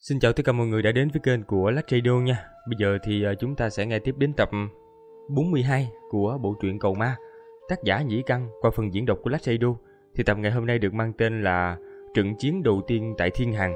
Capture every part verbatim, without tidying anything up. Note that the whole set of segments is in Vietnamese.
Xin chào tất cả mọi người đã đến với kênh của Lách Radio nha. Bây giờ thì chúng ta sẽ nghe tiếp đến tập bốn mươi hai của bộ truyện Cầu Ma, tác giả Nhĩ Căn qua phần diễn đọc của Lách Radio. Thì tập ngày hôm nay được mang tên là Trận chiến đầu tiên tại Thiên Hằng.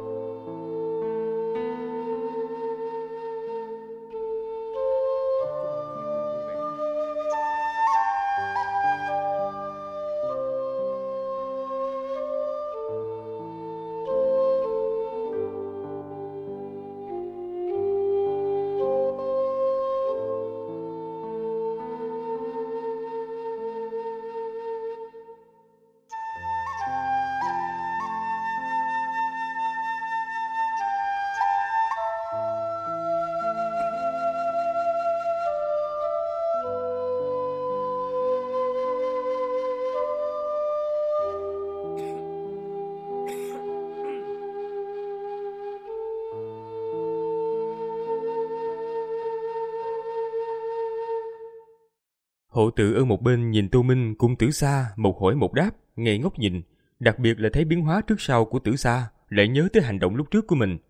Hộ tử ở một bên nhìn Tô Minh cùng Tử Sa một hỏi một đáp, ngây ngốc nhìn, đặc biệt là thấy biến hóa trước sau của Tử Sa, lại nhớ tới hành động lúc trước của mình.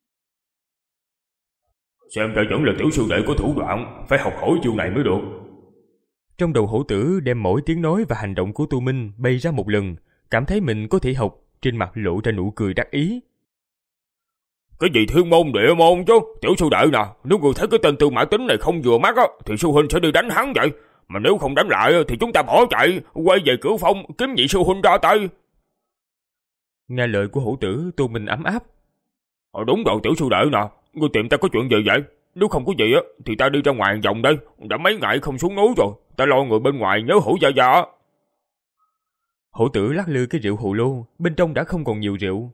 Xem ra vẫn là tiểu sư đệ có thủ đoạn, phải học hỏi chiêu này mới được. Trong đầu hổ tử đem mỗi tiếng nói và hành động của Tô Minh bay ra một lần, cảm thấy mình có thể học, trên mặt lộ ra nụ cười đắc ý. Cái gì thiên môn địa môn chứ, tiểu sư đệ nè, nếu người thấy cái tên Tư Mã Tính này không vừa mắt á, thì sư huynh sẽ đi đánh hắn vậy. Mà nếu không đánh lại thì chúng ta bỏ chạy, quay về Cửu Phong kiếm nhị sư huynh ra tay. Nghe lời của hổ tử, Tô Minh ấm áp. Ờ đúng rồi tiểu sư đệ nè, ngươi tìm ta có chuyện gì vậy? Nếu không có gì á, thì ta đi ra ngoài vòng đây, đã mấy ngày không xuống núi rồi, ta lo người bên ngoài nhớ hổ gia gia. Hổ tử lắc lư cái rượu hồ lô, bên trong đã không còn nhiều rượu.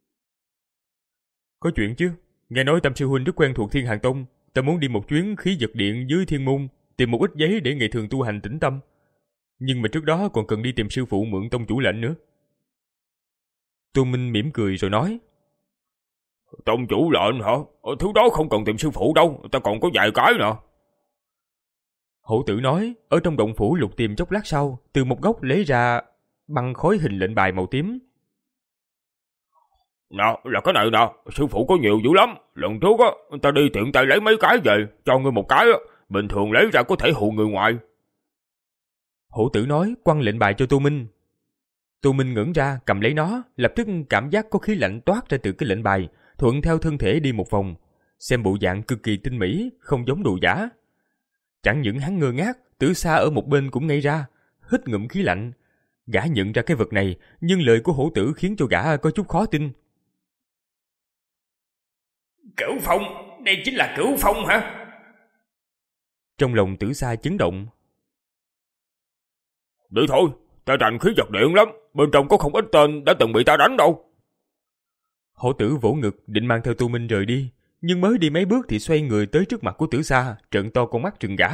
Có chuyện chứ, nghe nói Tam sư huynh rất quen thuộc Thiên Hàn Tông, ta muốn đi một chuyến khí vật điện dưới thiên môn, tìm một ít giấy để ngày thường tu hành tĩnh tâm. Nhưng mà trước đó còn cần đi tìm sư phụ mượn tông chủ lệnh nữa. Tô Minh mỉm cười rồi nói. Tông chủ lệnh hả? Thứ đó không cần tìm sư phụ đâu, ta còn có vài cái nè. Hổ tử nói, ở trong động phủ lục tìm chốc lát sau, từ một góc lấy ra băng khối hình lệnh bài màu tím. Nè, là cái này nè, sư phụ có nhiều dữ lắm. Lần trước á, ta đi tiện tay lấy mấy cái về, cho ngươi một cái á, bình thường lấy ra có thể hù người ngoài. Hổ tử nói, quăng lệnh bài cho Tô Minh. Tô Minh ngẩng ra, cầm lấy nó, lập tức cảm giác có khí lạnh toát ra từ cái lệnh bài, thuận theo thân thể đi một vòng, xem bộ dạng cực kỳ tinh mỹ, không giống đồ giả. Chẳng những hắn ngơ ngác, Tử Sa ở một bên cũng ngây ra, hít ngụm khí lạnh. Gã nhận ra cái vật này, nhưng lời của hổ tử khiến cho gã có chút khó tin. Cửu Phong, đây chính là Cửu Phong hả? Trong lòng Tử Sa chấn động. Đi thôi, ta rành khí vật điện lắm, bên trong có không ít tên đã từng bị ta đánh đâu. Hổ tử vỗ ngực định mang theo Tô Minh rời đi, nhưng mới đi mấy bước thì xoay người tới trước mặt của Tử Sa, trợn to con mắt trừng gã.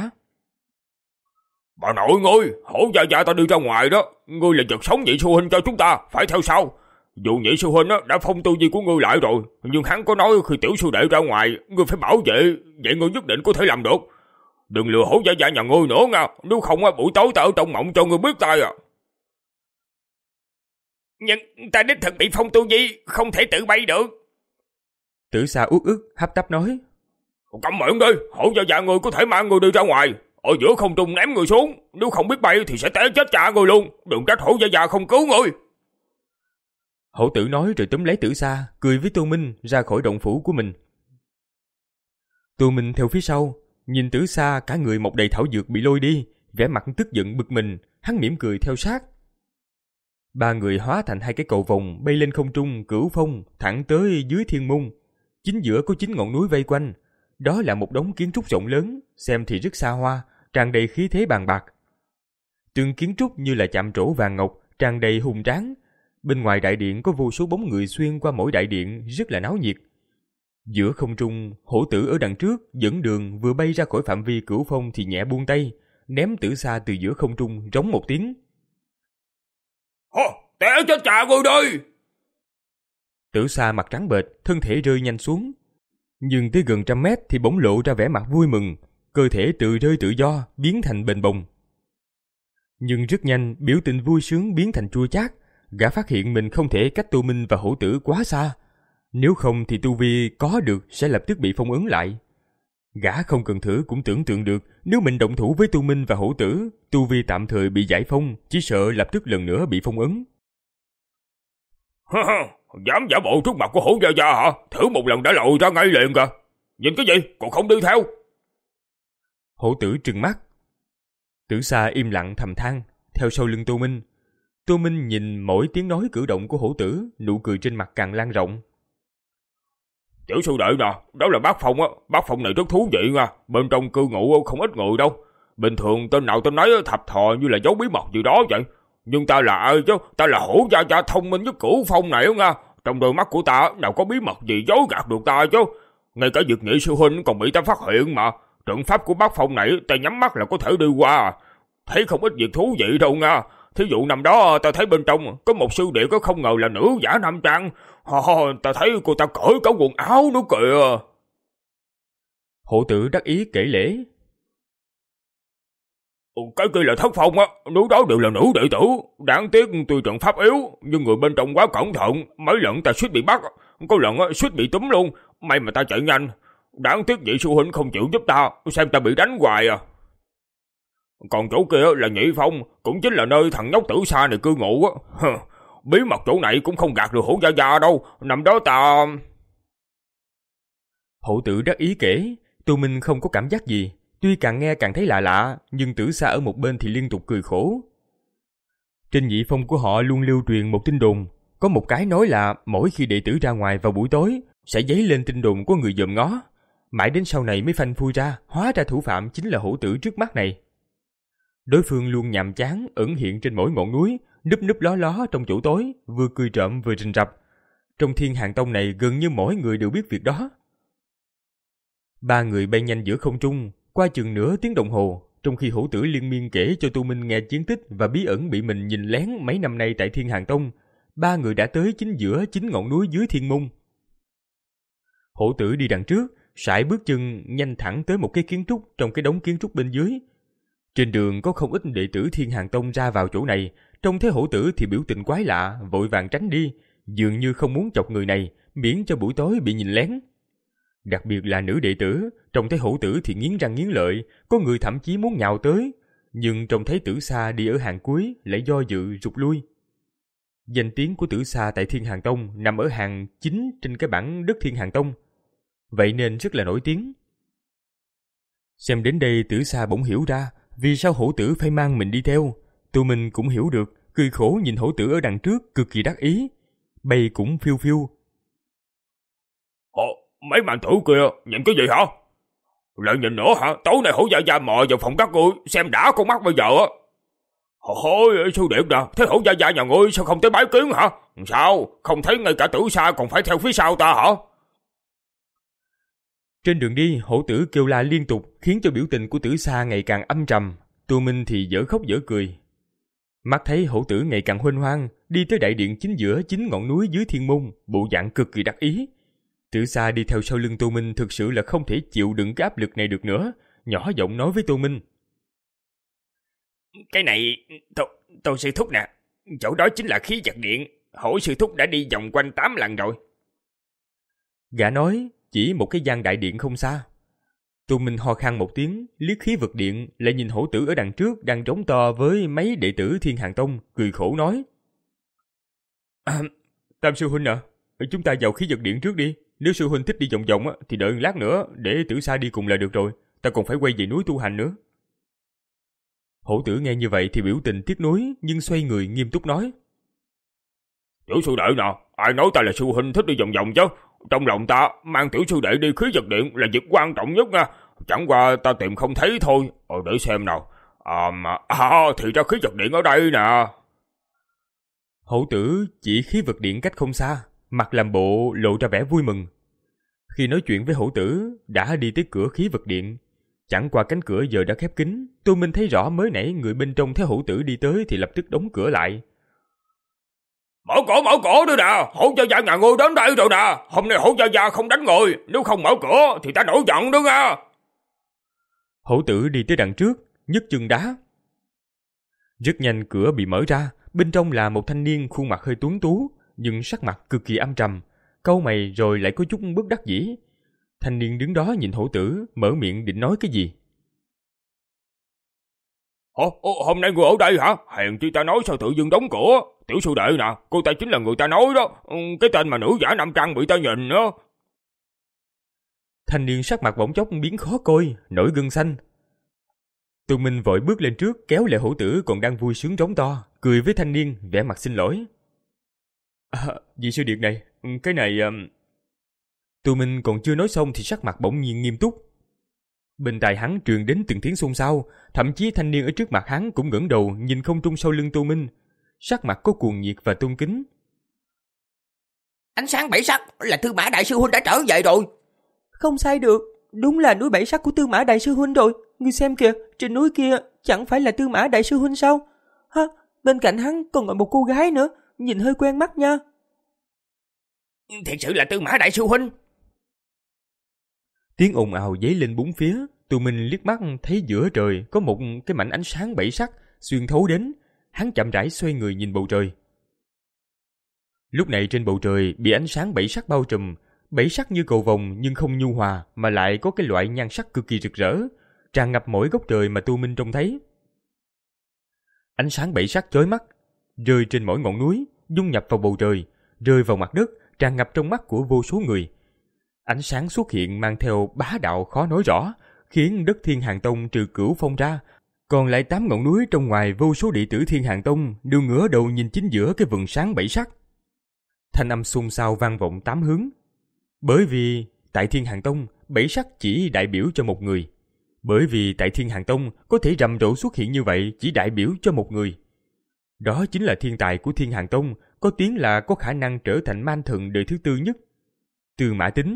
Bà nội ngươi, hổ gia gia ta đi ra ngoài đó, ngươi là vật sống nhị sư huynh cho chúng ta, phải theo sao? Dù nhị sư huynh đã phong tu vi của ngươi lại rồi, nhưng hắn có nói khi tiểu sư đệ ra ngoài, ngươi phải bảo vệ, vậy ngươi nhất định có thể làm được. Đừng lừa hổ gia gia nhà ngươi nữa nha, nếu không buổi tối ta ở trong mộng cho ngươi biết tay à. Nhưng ta đích thực bị phong tu vi, không thể tự bay được. Tử Sa uất ức hấp tấp nói. Câm miệng đi, hổ gia gia ngươi có thể mang ngươi đi ra ngoài, ở giữa không trung ném ngươi xuống, nếu không biết bay thì sẽ té chết cha ngươi luôn, đừng trách hổ gia gia không cứu ngươi. Hổ tử nói rồi túm lấy Tử Sa, cười với Tô Minh ra khỏi động phủ của mình. Tô Minh theo phía sau, nhìn Tử Sa cả người mọc đầy thảo dược bị lôi đi, vẻ mặt tức giận bực mình, hắn mỉm cười theo sát. Ba người hóa thành hai cái cầu vồng bay lên không trung Cửu Phong thẳng tới dưới thiên môn. Chính giữa có chín ngọn núi vây quanh, đó là một đống kiến trúc rộng lớn, xem thì rất xa hoa, tràn đầy khí thế bàn bạc. Từng kiến trúc như là chạm trổ vàng ngọc, tràn đầy hùng tráng. Bên ngoài đại điện có vô số bóng người xuyên qua mỗi đại điện, rất là náo nhiệt. Giữa không trung, hổ tử ở đằng trước dẫn đường, vừa bay ra khỏi phạm vi Cửu Phong thì nhẹ buông tay, ném Tử Sa từ giữa không trung, rống một tiếng. Hô, té chết cha ngươi đi! Tử Sa mặt trắng bệch, thân thể rơi nhanh xuống. Nhưng tới gần trăm mét thì bỗng lộ ra vẻ mặt vui mừng, cơ thể tự rơi tự do, biến thành bềnh bồng. Nhưng rất nhanh, biểu tình vui sướng biến thành chua chát. Gã phát hiện mình không thể cách Tô Minh và hổ tử quá xa. Nếu không thì tu vi có được sẽ lập tức bị phong ấn lại. Gã không cần thử cũng tưởng tượng được nếu mình động thủ với Tu Minh và Hổ Tử, tu vi tạm thời bị giải phong, chỉ sợ lập tức lần nữa bị phong ấn. Dám giả bộ trước mặt của Hổ Gia Gia hả? Thử một lần đã lội ra ngay liền kìa. Nhìn cái gì? Còn không đi theo? Hổ Tử trừng mắt. Tử Sa im lặng thầm than, theo sau lưng Tô Minh. Tô Minh nhìn mỗi tiếng nói cử động của Hổ Tử, nụ cười trên mặt càng lan rộng. Tiểu sư đệ nè, đó là bác phòng á, bác phòng này rất thú vị nha, bên trong cư ngụ không ít người đâu. Bình thường tên nào tên nấy thập thò như là giấu bí mật gì đó vậy. Nhưng ta là ai chứ, ta là Hổ Gia Gia thông minh nhất cửu phong này đó nha. Trong đôi mắt của ta nào có bí mật gì giấu gạt được ta chứ. Ngay cả việc nhị sư huynh còn bị ta phát hiện mà. Trận pháp của bác phòng này ta nhắm mắt là có thể đi qua. Thấy không ít việc thú vị đâu nha. Thí dụ năm đó ta thấy bên trong có một sư đệ có không ngờ là nữ giả nam trang. Oh, ta thấy cô ta cởi cả quần áo nữa kìa. Hổ Tử đắc ý kể lễ. Cái kia là thất phong á, núi đó đều là nữ đệ tử. Đáng tiếc tuy trận pháp yếu, nhưng người bên trong quá cẩn thận. Mấy lần ta suýt bị bắt, có lần suýt bị túm luôn. May mà ta chạy nhanh. Đáng tiếc vị sư huynh không chịu giúp ta, xem ta bị đánh hoài à. Còn chỗ kia là Nhị Phong, cũng chính là nơi thằng nhóc Tử Sa này cư ngụ á. Bí mật chỗ này cũng không gạt được Hổ Gia Gia đâu. Năm đó ta... Hổ Tử đắc ý kể. Tu Minh không có cảm giác gì. Tuy càng nghe càng thấy lạ lạ, nhưng Tử Sa ở một bên thì liên tục cười khổ. Trên Nhị Phong của họ luôn lưu truyền một tin đồn. Có một cái nói là mỗi khi đệ tử ra ngoài vào buổi tối, sẽ dấy lên tin đồn có người dòm ngó. Mãi đến sau này mới phanh phui ra, hóa ra thủ phạm chính là Hổ Tử trước mắt này. Đối phương luôn nhàm chán, ẩn hiện trên mỗi ngọn núi, núp núp ló ló trong chỗ tối, vừa cười trộm vừa rình rập. Trong Thiên Hàng Tông này gần như mỗi người đều biết việc đó. Ba người bay nhanh giữa không trung, qua chừng nửa tiếng đồng hồ, trong khi Hổ Tử liên miên kể cho Tu Minh nghe chiến tích và bí ẩn bị mình nhìn lén mấy năm nay tại Thiên Hàng Tông, ba người đã tới chính giữa chính ngọn núi dưới Thiên Môn. Hổ Tử đi đằng trước, sải bước chân nhanh thẳng tới một cái kiến trúc trong cái đống kiến trúc bên dưới. Trên đường có không ít đệ tử Thiên Hàng Tông ra vào chỗ này, trông thấy Hổ Tử thì biểu tình quái lạ, vội vàng tránh đi, dường như không muốn chọc người này, miễn cho buổi tối bị nhìn lén. Đặc biệt là nữ đệ tử, trông thấy Hổ Tử thì nghiến răng nghiến lợi, có người thậm chí muốn nhào tới, nhưng trông thấy Tử Sa đi ở hàng cuối lại do dự rụt lui. Danh tiếng của Tử Sa tại Thiên Hàng Tông nằm ở hàng chính trên cái bảng đất Thiên Hàng Tông, vậy nên rất là nổi tiếng. Xem đến đây Tử Sa bỗng hiểu ra vì sao Hổ Tử phải mang mình đi theo. Tụi mình cũng hiểu được, cười khổ nhìn Hổ Tử ở đằng trước cực kỳ đắc ý, bay cũng phiêu phiêu. Ồ, mấy bạn tử kia nhìn cái gì hả? Lại nhìn nữa hả? Tối nay Hổ Gia Gia mò vào phòng các ngươi xem đã con mắt bây giờ á. Ôi sư điệp nè, thế Hổ Gia Gia nhà ngươi sao không tới bái kiến hả? Sao không thấy ngay cả Tử Sa còn phải theo phía sau ta hả? Trên đường đi, Hổ Tử kêu la liên tục khiến cho biểu tình của Tử Sa ngày càng âm trầm. Tu Minh thì dở khóc dở cười. Mắt thấy Hổ Tử ngày càng huênh hoang, đi tới đại điện chính giữa chính ngọn núi dưới Thiên Môn, bộ dạng cực kỳ đắc ý. Tử Sa đi theo sau lưng Tu Minh thực sự là không thể chịu đựng cái áp lực này được nữa, nhỏ giọng nói với Tu Minh. Cái này, Tô, tô sư thúc nè, chỗ đó chính là khí vật điện, Hổ sư thúc đã đi vòng quanh tám lần rồi. Gã nói, chỉ một cái gian đại điện không xa. Tu Minh ho khan một tiếng, liếc khí vật điện, lại nhìn Hổ Tử ở đằng trước đang trống to với mấy đệ tử Thiên Hàng Tông, cười khổ nói. À, Tam sư huynh à, chúng ta vào khí vật điện trước đi. Nếu sư huynh thích đi vòng vòng thì đợi lát nữa để Tử Sa đi cùng là được rồi. Ta còn phải quay về núi tu hành nữa. Hổ Tử nghe như vậy thì biểu tình tiếc nuối, nhưng xoay người nghiêm túc nói. Tiểu sư đệ nè, ai nói ta là sư huynh thích đi vòng vòng chứ? Trong lòng ta mang tiểu sư đệ đi khí vật điện là việc quan trọng nhất nha. Chẳng qua ta tìm không thấy thôi. Ờ để xem nào. À, mà, à thì ra khí vật điện ở đây nè. Hổ Tử chỉ khí vật điện cách không xa, mặt làm bộ lộ ra vẻ vui mừng. Khi nói chuyện với Hổ Tử, đã đi tới cửa khí vật điện. Chẳng qua cánh cửa giờ đã khép kín, Tô Minh thấy rõ mới nãy người bên trong thấy Hổ Tử đi tới thì lập tức đóng cửa lại. Mở cửa, mở cửa đi nè, Hổ Gia Gia nhà ngươi đến đây rồi nè. Hôm nay Hổ Gia Gia không đánh người, nếu không mở cửa thì ta nổi giận đó nha. Hổ Tử đi tới đằng trước, nhấc chân đá. Rất nhanh cửa bị mở ra, bên trong là một thanh niên khuôn mặt hơi tuấn tú, nhưng sắc mặt cực kỳ âm trầm. cau mày rồi lại có chút bất đắc dĩ. Thanh niên đứng đó nhìn Hổ Tử, mở miệng định nói cái gì. Ồ, ồ, hôm nay người ở đây hả? Hèn chi ta nói sao tự dưng đóng cửa. Tiểu sư đệ nè, cô ta chính là người ta nói đó. Cái tên mà nữ giả nam trang bị ta nhìn đó. Thanh niên sắc mặt bỗng chốc biến khó coi, nổi gân xanh. Tô Minh vội bước lên trước kéo lại Hổ Tử còn đang vui sướng rống to, cười với thanh niên, vẻ mặt xin lỗi. À, vị sư điệt này, cái này... Um... Tô Minh còn chưa nói xong thì sắc mặt bỗng nhiên nghiêm túc. Bên tai hắn truyền đến từng tiếng xôn xao, thậm chí thanh niên ở trước mặt hắn cũng ngẩng đầu nhìn không trung sau lưng Tô Minh, sắc mặt có cuồng nhiệt và tôn kính. Ánh sáng bảy sắc là Tư Mã đại sư huynh đã trở về rồi. Không sai được, đúng là núi bảy sắc của Tư Mã đại sư huynh rồi. Ngươi xem kìa, trên núi kia chẳng phải là Tư Mã đại sư huynh sao? Ha, bên cạnh hắn còn ngồi một cô gái nữa, nhìn hơi quen mắt nha. Thật sự là Tư Mã đại sư huynh. Tiếng ồn ào dấy lên bốn phía. Tô Minh liếc mắt thấy giữa trời có một cái mảnh ánh sáng bảy sắc xuyên thấu đến. Hắn chậm rãi xoay người nhìn bầu trời. Lúc này trên bầu trời bị ánh sáng bảy sắc bao trùm, bảy sắc như cầu vồng nhưng không nhu hòa, mà lại có cái loại nhan sắc cực kỳ rực rỡ, tràn ngập mỗi góc trời mà Tô Minh trông thấy. Ánh sáng bảy sắc chói mắt, rơi trên mỗi ngọn núi, dung nhập vào bầu trời, rơi vào mặt đất, tràn ngập trong mắt của vô số người. Ánh sáng xuất hiện mang theo bá đạo khó nói rõ, khiến đất Thiên Hàn Tông trừ Cửu Phong ra, còn lại tám ngọn núi trong ngoài vô số đệ tử Thiên Hàn Tông đều ngửa đầu nhìn chính giữa cái vầng sáng bảy sắc. Thanh âm xôn xao vang vọng tám hướng. Bởi vì tại Thiên Hàn Tông, bảy sắc chỉ đại biểu cho một người. Bởi vì tại Thiên Hàn Tông có thể rầm rộ xuất hiện như vậy chỉ đại biểu cho một người. Đó chính là thiên tài của Thiên Hàn Tông, có tiếng là có khả năng trở thành man thần đời thứ tư nhất. Tư Mã Tín.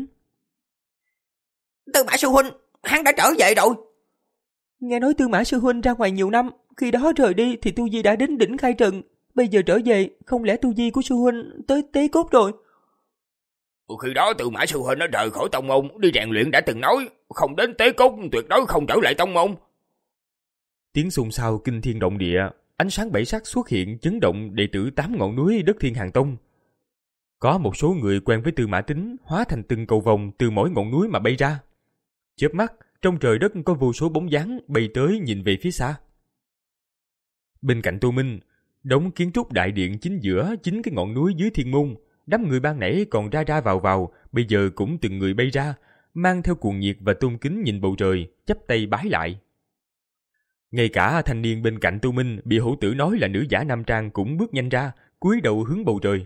Tư Mã sư huynh, hắn đã trở về rồi. Nghe nói Tư Mã sư huynh ra ngoài nhiều năm, khi đó rời đi thì tu vi đã đến đỉnh khai trần, bây giờ trở về, không lẽ tu vi của sư huynh tới tế cốt rồi? Khi đó Tư Mã sư huynh nó rời khỏi tông môn, đi rèn luyện đã từng nói, không đến tế cốt tuyệt đối không trở lại tông môn. Tiếng xôn xao kinh thiên động địa, ánh sáng bảy sắc xuất hiện chấn động đệ tử tám ngọn núi đất Thiên Hàn Tông. Có một số người quen với Tư Mã Tín hóa thành từng cầu vồng từ mỗi ngọn núi mà bay ra. Chớp mắt, trong trời đất có vô số bóng dáng bay tới nhìn về phía xa. Bên cạnh Tô Minh, đống kiến trúc đại điện chính giữa chính cái ngọn núi dưới thiên môn, đám người ban nãy còn ra ra vào vào, bây giờ cũng từng người bay ra, mang theo cuồng nhiệt và tôn kính nhìn bầu trời, chắp tay bái lại. Ngay cả thanh niên bên cạnh Tô Minh bị Hổ Tử nói là nữ giả nam trang cũng bước nhanh ra, cúi đầu hướng bầu trời.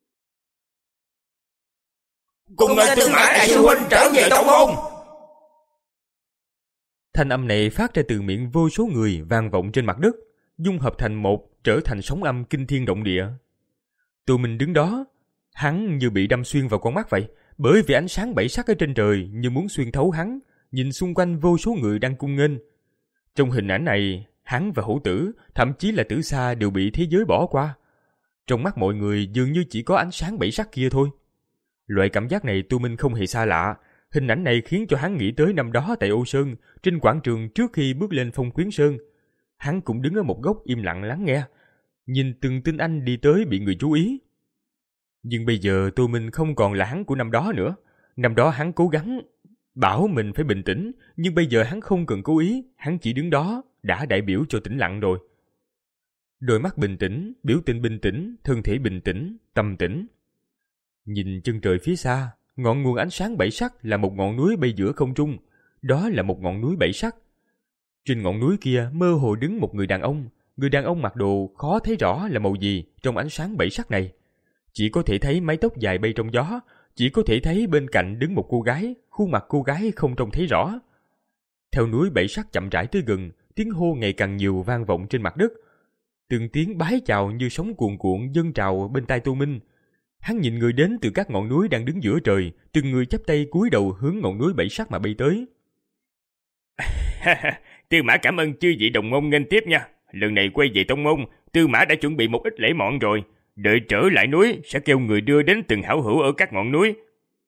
Cùng là Tư Mã đại sư huynh trở về tông môn. Thanh âm này phát ra từ miệng vô số người vang vọng trên mặt đất, dung hợp thành một, trở thành sóng âm kinh thiên động địa. Tô Minh đứng đó, hắn như bị đâm xuyên vào con mắt vậy, bởi vì ánh sáng bảy sắc ở trên trời như muốn xuyên thấu hắn, nhìn xung quanh vô số người đang cung nghênh. Trong hình ảnh này, hắn và Hổ Tử, thậm chí là Tử Sa đều bị thế giới bỏ qua. Trong mắt mọi người dường như chỉ có ánh sáng bảy sắc kia thôi. Loại cảm giác này Tô Minh không hề xa lạ. Hình ảnh này khiến cho hắn nghĩ tới năm đó tại Ô Sơn, trên quảng trường trước khi bước lên Phong Quyến Sơn. Hắn cũng đứng ở một góc im lặng lắng nghe, nhìn từng tinh anh đi tới bị người chú ý. Nhưng bây giờ Tô Minh không còn là hắn của năm đó nữa. Năm đó hắn cố gắng bảo mình phải bình tĩnh, nhưng bây giờ hắn không cần cố ý, hắn chỉ đứng đó đã đại biểu cho tĩnh lặng rồi. Đôi mắt bình tĩnh, biểu tình bình tĩnh, thân thể bình tĩnh, tâm tĩnh. Nhìn chân trời phía xa, ngọn nguồn ánh sáng bảy sắc là một ngọn núi bay giữa không trung, đó là một ngọn núi bảy sắc. Trên ngọn núi kia mơ hồ đứng một người đàn ông, người đàn ông mặc đồ khó thấy rõ là màu gì trong ánh sáng bảy sắc này. Chỉ có thể thấy mái tóc dài bay trong gió, chỉ có thể thấy bên cạnh đứng một cô gái, khuôn mặt cô gái không trông thấy rõ. Theo núi bảy sắc chậm rãi tới gần, tiếng hô ngày càng nhiều vang vọng trên mặt đất. Từng tiếng bái chào như sóng cuồn cuộn dâng trào bên tai Tô Minh. Hắn nhìn người đến từ các ngọn núi đang đứng giữa trời, từng người chắp tay cúi đầu hướng ngọn núi bảy sắc mà bay tới. Tư Mã cảm ơn chư vị đồng môn nghênh tiếp nha. Lần này quay về tông môn, Tư Mã đã chuẩn bị một ít lễ mọn rồi. Đợi trở lại núi sẽ kêu người đưa đến từng hảo hữu ở các ngọn núi.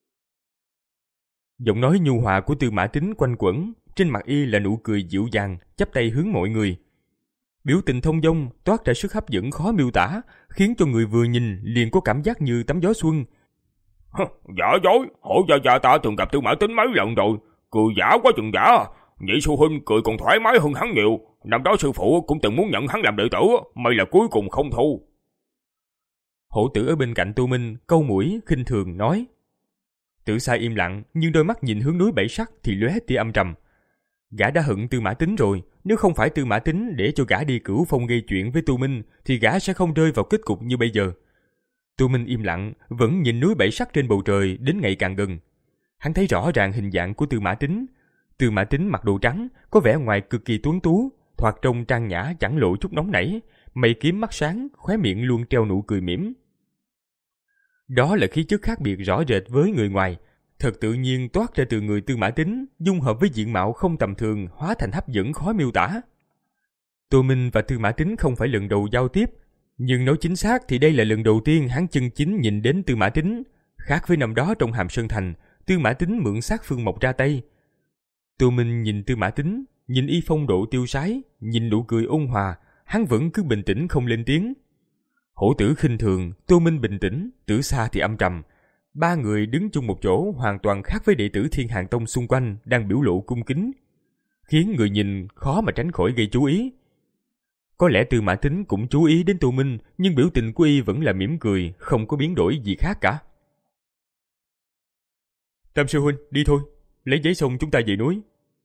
Giọng nói nhu hòa của Tư Mã Tín quanh quẩn, trên mặt y là nụ cười dịu dàng, chắp tay hướng mọi người. Biểu tình thông dong toát ra sức hấp dẫn khó miêu tả, khiến cho người vừa nhìn liền có cảm giác như tắm gió xuân. Giả dối, hổ gia gia ta từng gặp Tư Mã Tín mấy lần rồi, cười giả quá chừng giả. Nhị sư huynh cười còn thoải mái hơn hắn nhiều. Năm đó sư phụ cũng từng muốn nhận hắn làm đệ tử, may là cuối cùng không thu. Hổ tử ở bên cạnh Tô Minh câu mũi khinh thường nói. Tử Sa im lặng, nhưng đôi mắt nhìn hướng núi Bảy Sắc thì lóe tia âm trầm. Gã đã hận Tư Mã Tín rồi, nếu không phải Tư Mã Tín để cho gã đi Cửu Phong gây chuyện với Tô Minh thì gã sẽ không rơi vào kết cục như bây giờ. Tô Minh im lặng, vẫn nhìn núi Bảy Sắc trên bầu trời đến ngày càng gần. Hắn thấy rõ ràng hình dạng của Tư Mã Tín. Tư Mã Tín mặc đồ trắng, có vẻ ngoài cực kỳ tuấn tú, thoạt trông trang nhã chẳng lộ chút nóng nảy, mày kiếm mắt sáng, khóe miệng luôn treo nụ cười mỉm. Đó là khí chất khác biệt rõ rệt với người ngoài, thật tự nhiên toát ra từ người Tư Mã Tín, dung hợp với diện mạo không tầm thường, hóa thành hấp dẫn khó miêu tả. Tô Minh và Tư Mã Tín không phải lần đầu giao tiếp, nhưng nói chính xác thì đây là lần đầu tiên hắn chân chính nhìn đến Tư Mã Tín. Khác với năm đó trong Hàm Sơn Thành, Tư Mã Tín mượn xác Phương Mộc ra tay. Tô Minh nhìn Tư Mã Tín, nhìn y phong độ tiêu sái, nhìn nụ cười ôn hòa, hắn vẫn cứ bình tĩnh không lên tiếng. Hổ tử khinh thường, Tô Minh bình tĩnh, Tử Sa thì âm trầm. Ba người đứng chung một chỗ hoàn toàn khác với đệ tử Thiên Hàn Tông xung quanh đang biểu lộ cung kính, khiến người nhìn khó mà tránh khỏi gây chú ý. Có lẽ Tư Mã Tín cũng chú ý đến Tô Minh, nhưng biểu tình của y vẫn là mỉm cười, không có biến đổi gì khác cả. Tam sư huynh, đi thôi, lấy giấy xong chúng ta về núi.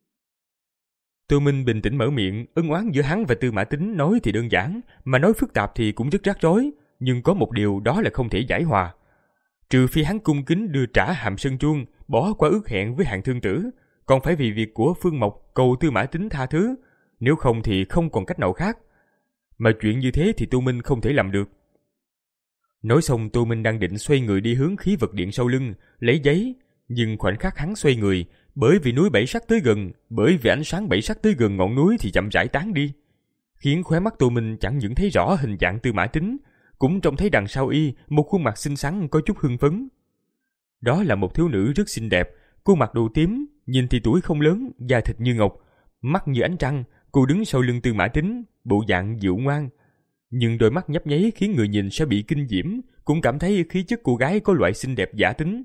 Tô Minh bình tĩnh mở miệng, ân oán giữa hắn và Tư Mã Tín nói thì đơn giản, mà nói phức tạp thì cũng rất rắc rối, nhưng có một điều đó là không thể giải hòa. Trừ phi hắn cung kính đưa trả Hàm Sơn Chuông, bỏ qua ước hẹn với Hạng Thương Tử, còn phải vì việc của Phương Mộc cầu Tư Mã Tín tha thứ, nếu không thì không còn cách nào khác. Mà chuyện như thế thì Tô Minh không thể làm được. Nói xong, Tô Minh đang định xoay người đi hướng khí vật điện sau lưng, lấy giấy, nhưng khoảnh khắc hắn xoay người, bởi vì núi Bảy Sắc tới gần, bởi vì ánh sáng Bảy Sắc tới gần ngọn núi thì chậm rãi tán đi, khiến khóe mắt Tô Minh chẳng những thấy rõ hình dạng Tư Mã Tín, cũng trông thấy đằng sau y một khuôn mặt xinh xắn có chút hưng phấn. Đó là một thiếu nữ rất xinh đẹp, cô mặc đồ tím, nhìn thì tuổi không lớn, da thịt như ngọc, mắt như ánh trăng. Cô đứng sau lưng Tư Mã Tín, bộ dạng dịu ngoan, nhưng đôi mắt nhấp nháy khiến người nhìn sẽ bị kinh diễm, cũng cảm thấy khí chất cô gái có loại xinh đẹp giả tính.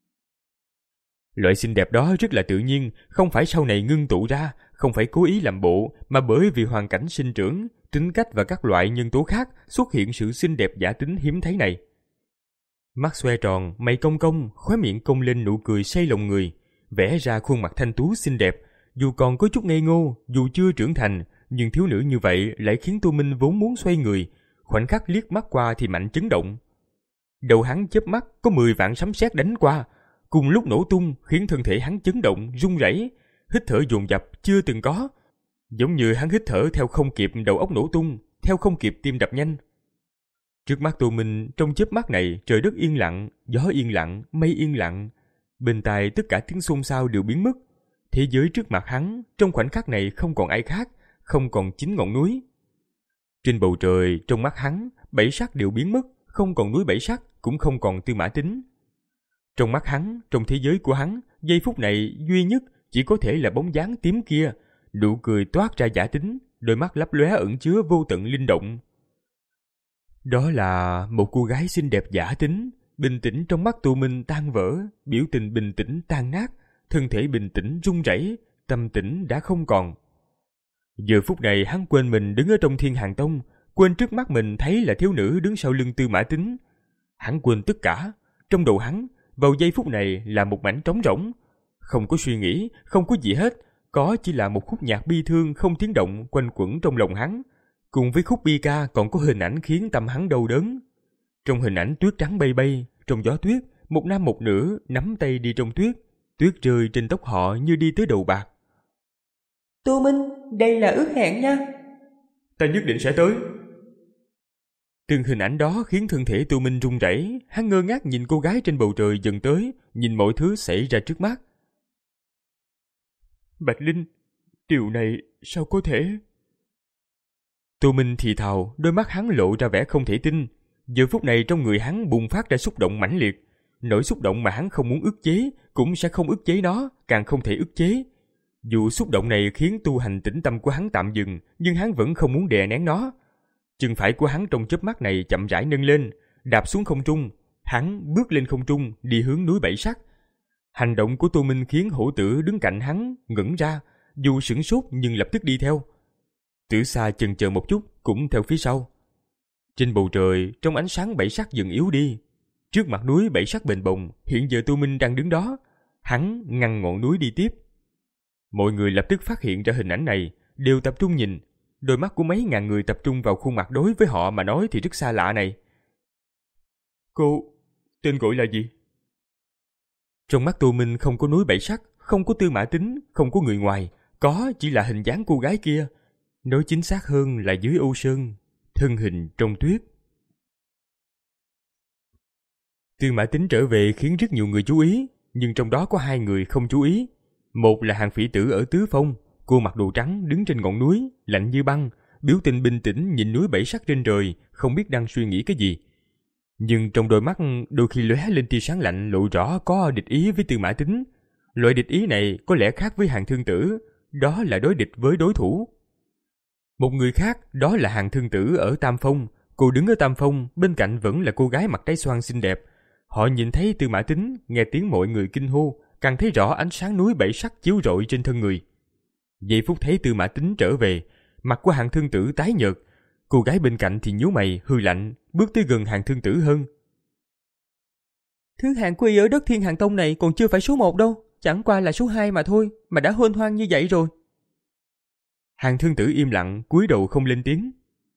Loại xinh đẹp đó rất là tự nhiên, không phải sau này ngưng tụ ra, không phải cố ý làm bộ, mà bởi vì hoàn cảnh sinh trưởng, tính cách và các loại nhân tố khác xuất hiện sự xinh đẹp giả tính hiếm thấy này. Mắt xoe tròn, mày cong cong, khóe miệng cong lên nụ cười say lòng người, vẽ ra khuôn mặt thanh tú xinh đẹp. Dù còn có chút ngây ngô, dù chưa trưởng thành, nhưng thiếu nữ như vậy lại khiến Tô Minh vốn muốn xoay người, khoảnh khắc liếc mắt qua thì mạnh chấn động. Đầu hắn chớp mắt có mười vạn sấm sét đánh qua, cùng lúc nổ tung khiến thân thể hắn chấn động, run rẩy, hít thở dồn dập chưa từng có, giống như hắn hít thở theo không kịp đầu óc nổ tung, theo không kịp tim đập nhanh. Trước mắt Tô Minh, trong chớp mắt này, trời đất yên lặng, gió yên lặng, mây yên lặng, bên tai tất cả tiếng xôn xao đều biến mất. Thế giới trước mặt hắn, trong khoảnh khắc này không còn ai khác, không còn chính ngọn núi. Trên bầu trời, trong mắt hắn, Bảy Sắc đều biến mất, không còn núi Bảy Sắc, cũng không còn Tư Mã Tín. Trong mắt hắn, trong thế giới của hắn, giây phút này duy nhất chỉ có thể là bóng dáng tím kia, nụ cười toát ra giả tính, đôi mắt lấp lóe ẩn chứa vô tận linh động. Đó là một cô gái xinh đẹp giả tính, bình tĩnh trong mắt Tô Minh tan vỡ, biểu tình bình tĩnh tan nát, thân thể bình tĩnh run rẩy, tâm tĩnh đã không còn. Giờ phút này hắn quên mình đứng ở trong Thiên Hàn Tông, quên trước mắt mình thấy là thiếu nữ đứng sau lưng Tư Mã Tín. Hắn quên tất cả, trong đầu hắn, vào giây phút này là một mảnh trống rỗng, không có suy nghĩ, không có gì hết, có chỉ là một khúc nhạc bi thương không tiếng động quanh quẩn trong lòng hắn, cùng với khúc bi ca còn có hình ảnh khiến tâm hắn đau đớn. Trong hình ảnh tuyết trắng bay bay, trong gió tuyết, một nam một nữ nắm tay đi trong tuyết, tuyết rơi trên tóc họ như đi tới đầu bạc. Tô Minh, đây là ước hẹn nha. Ta nhất định sẽ tới. Từng hình ảnh đó khiến thân thể Tô Minh run rẩy, hắn ngơ ngác nhìn cô gái trên bầu trời dần tới, nhìn mọi thứ xảy ra trước mắt. Bạch Linh, điều này sao có thể? Tô Minh thì thào, đôi mắt hắn lộ ra vẻ không thể tin. Giờ phút này trong người hắn bùng phát ra xúc động mãnh liệt, nỗi xúc động mà hắn không muốn ức chế, cũng sẽ không ức chế nó, càng không thể ức chế. Dù xúc động này khiến tu hành tĩnh tâm của hắn tạm dừng, nhưng hắn vẫn không muốn đè nén nó. Chân phải của hắn trong chớp mắt này chậm rãi nâng lên, đạp xuống không trung, theo gió tuyết, một nam một nữ nắm tay đi trong tuyết, tuyết rơi trên tóc họ như đi tới đầu bạc. Trong hình ảnh tuyết trắng bay bay, trong gió tuyết, một nam một nữ nắm tay đi trong tuyết, tuyết rơi trên tóc họ như đi tới đầu bạc. Hắn bước lên không trung đi hướng núi Bảy Sắc. Hành động của Tô Minh khiến hổ tử đứng cạnh hắn ngẩn ra, dù sửng sốt nhưng lập tức đi theo. Tử Sa chần chờ một chút cũng theo phía sau. Trên bầu trời, trong ánh sáng Bảy Sắc dần yếu đi. Trước mặt núi Bảy Sắc bềnh bồng, hiện giờ Tô Minh đang đứng đó. Hắn ngăn ngọn núi đi tiếp. Mọi người lập tức phát hiện ra hình ảnh này, đều tập trung nhìn. Đôi mắt của mấy ngàn người tập trung vào khuôn mặt đối với họ mà nói thì rất xa lạ này. Cô, tên gọi là gì? Trong mắt Tô Minh không có núi Bảy Sắc, không có Tư Mã Tín, không có người ngoài, có chỉ là hình dáng cô gái kia. Nói chính xác hơn là dưới ô sơn, thân hình trong tuyết. Tư Mã Tín trở về khiến rất nhiều người chú ý, nhưng trong đó có hai người không chú ý. Một là Hàng Phỉ Tử ở Tứ Phong, cô mặc đồ trắng đứng trên ngọn núi, lạnh như băng, biểu tình bình tĩnh nhìn núi Bảy Sắc trên trời, không biết đang suy nghĩ cái gì. Nhưng trong đôi mắt đôi khi lóe lên tia sáng lạnh lộ rõ có địch ý với Tư Mã Tín. Loại địch ý này có lẽ khác với Hàng Thương Tử, đó là đối địch với đối thủ. Một người khác đó là Hàng Thương Tử ở Tam Phong, cô đứng ở Tam Phong, bên cạnh vẫn là cô gái mặc trái xoan xinh đẹp. Họ nhìn thấy Tư Mã Tín, nghe tiếng mọi người kinh hô, càng thấy rõ ánh sáng núi Bảy Sắc chiếu rọi trên thân người. Giây phút thấy Tư Mã Tín trở về, mặt của Hàng Thương Tử tái nhợt, cô gái bên cạnh thì nhíu mày hư lạnh, bước tới gần Hàng Thương Tử hơn. Thứ hạng quy ở đất Thiên Hàng Tông này còn chưa phải số một đâu, chẳng qua là số hai mà thôi, mà đã hôn hoang như vậy rồi. Hàng Thương Tử im lặng, cúi đầu không lên tiếng.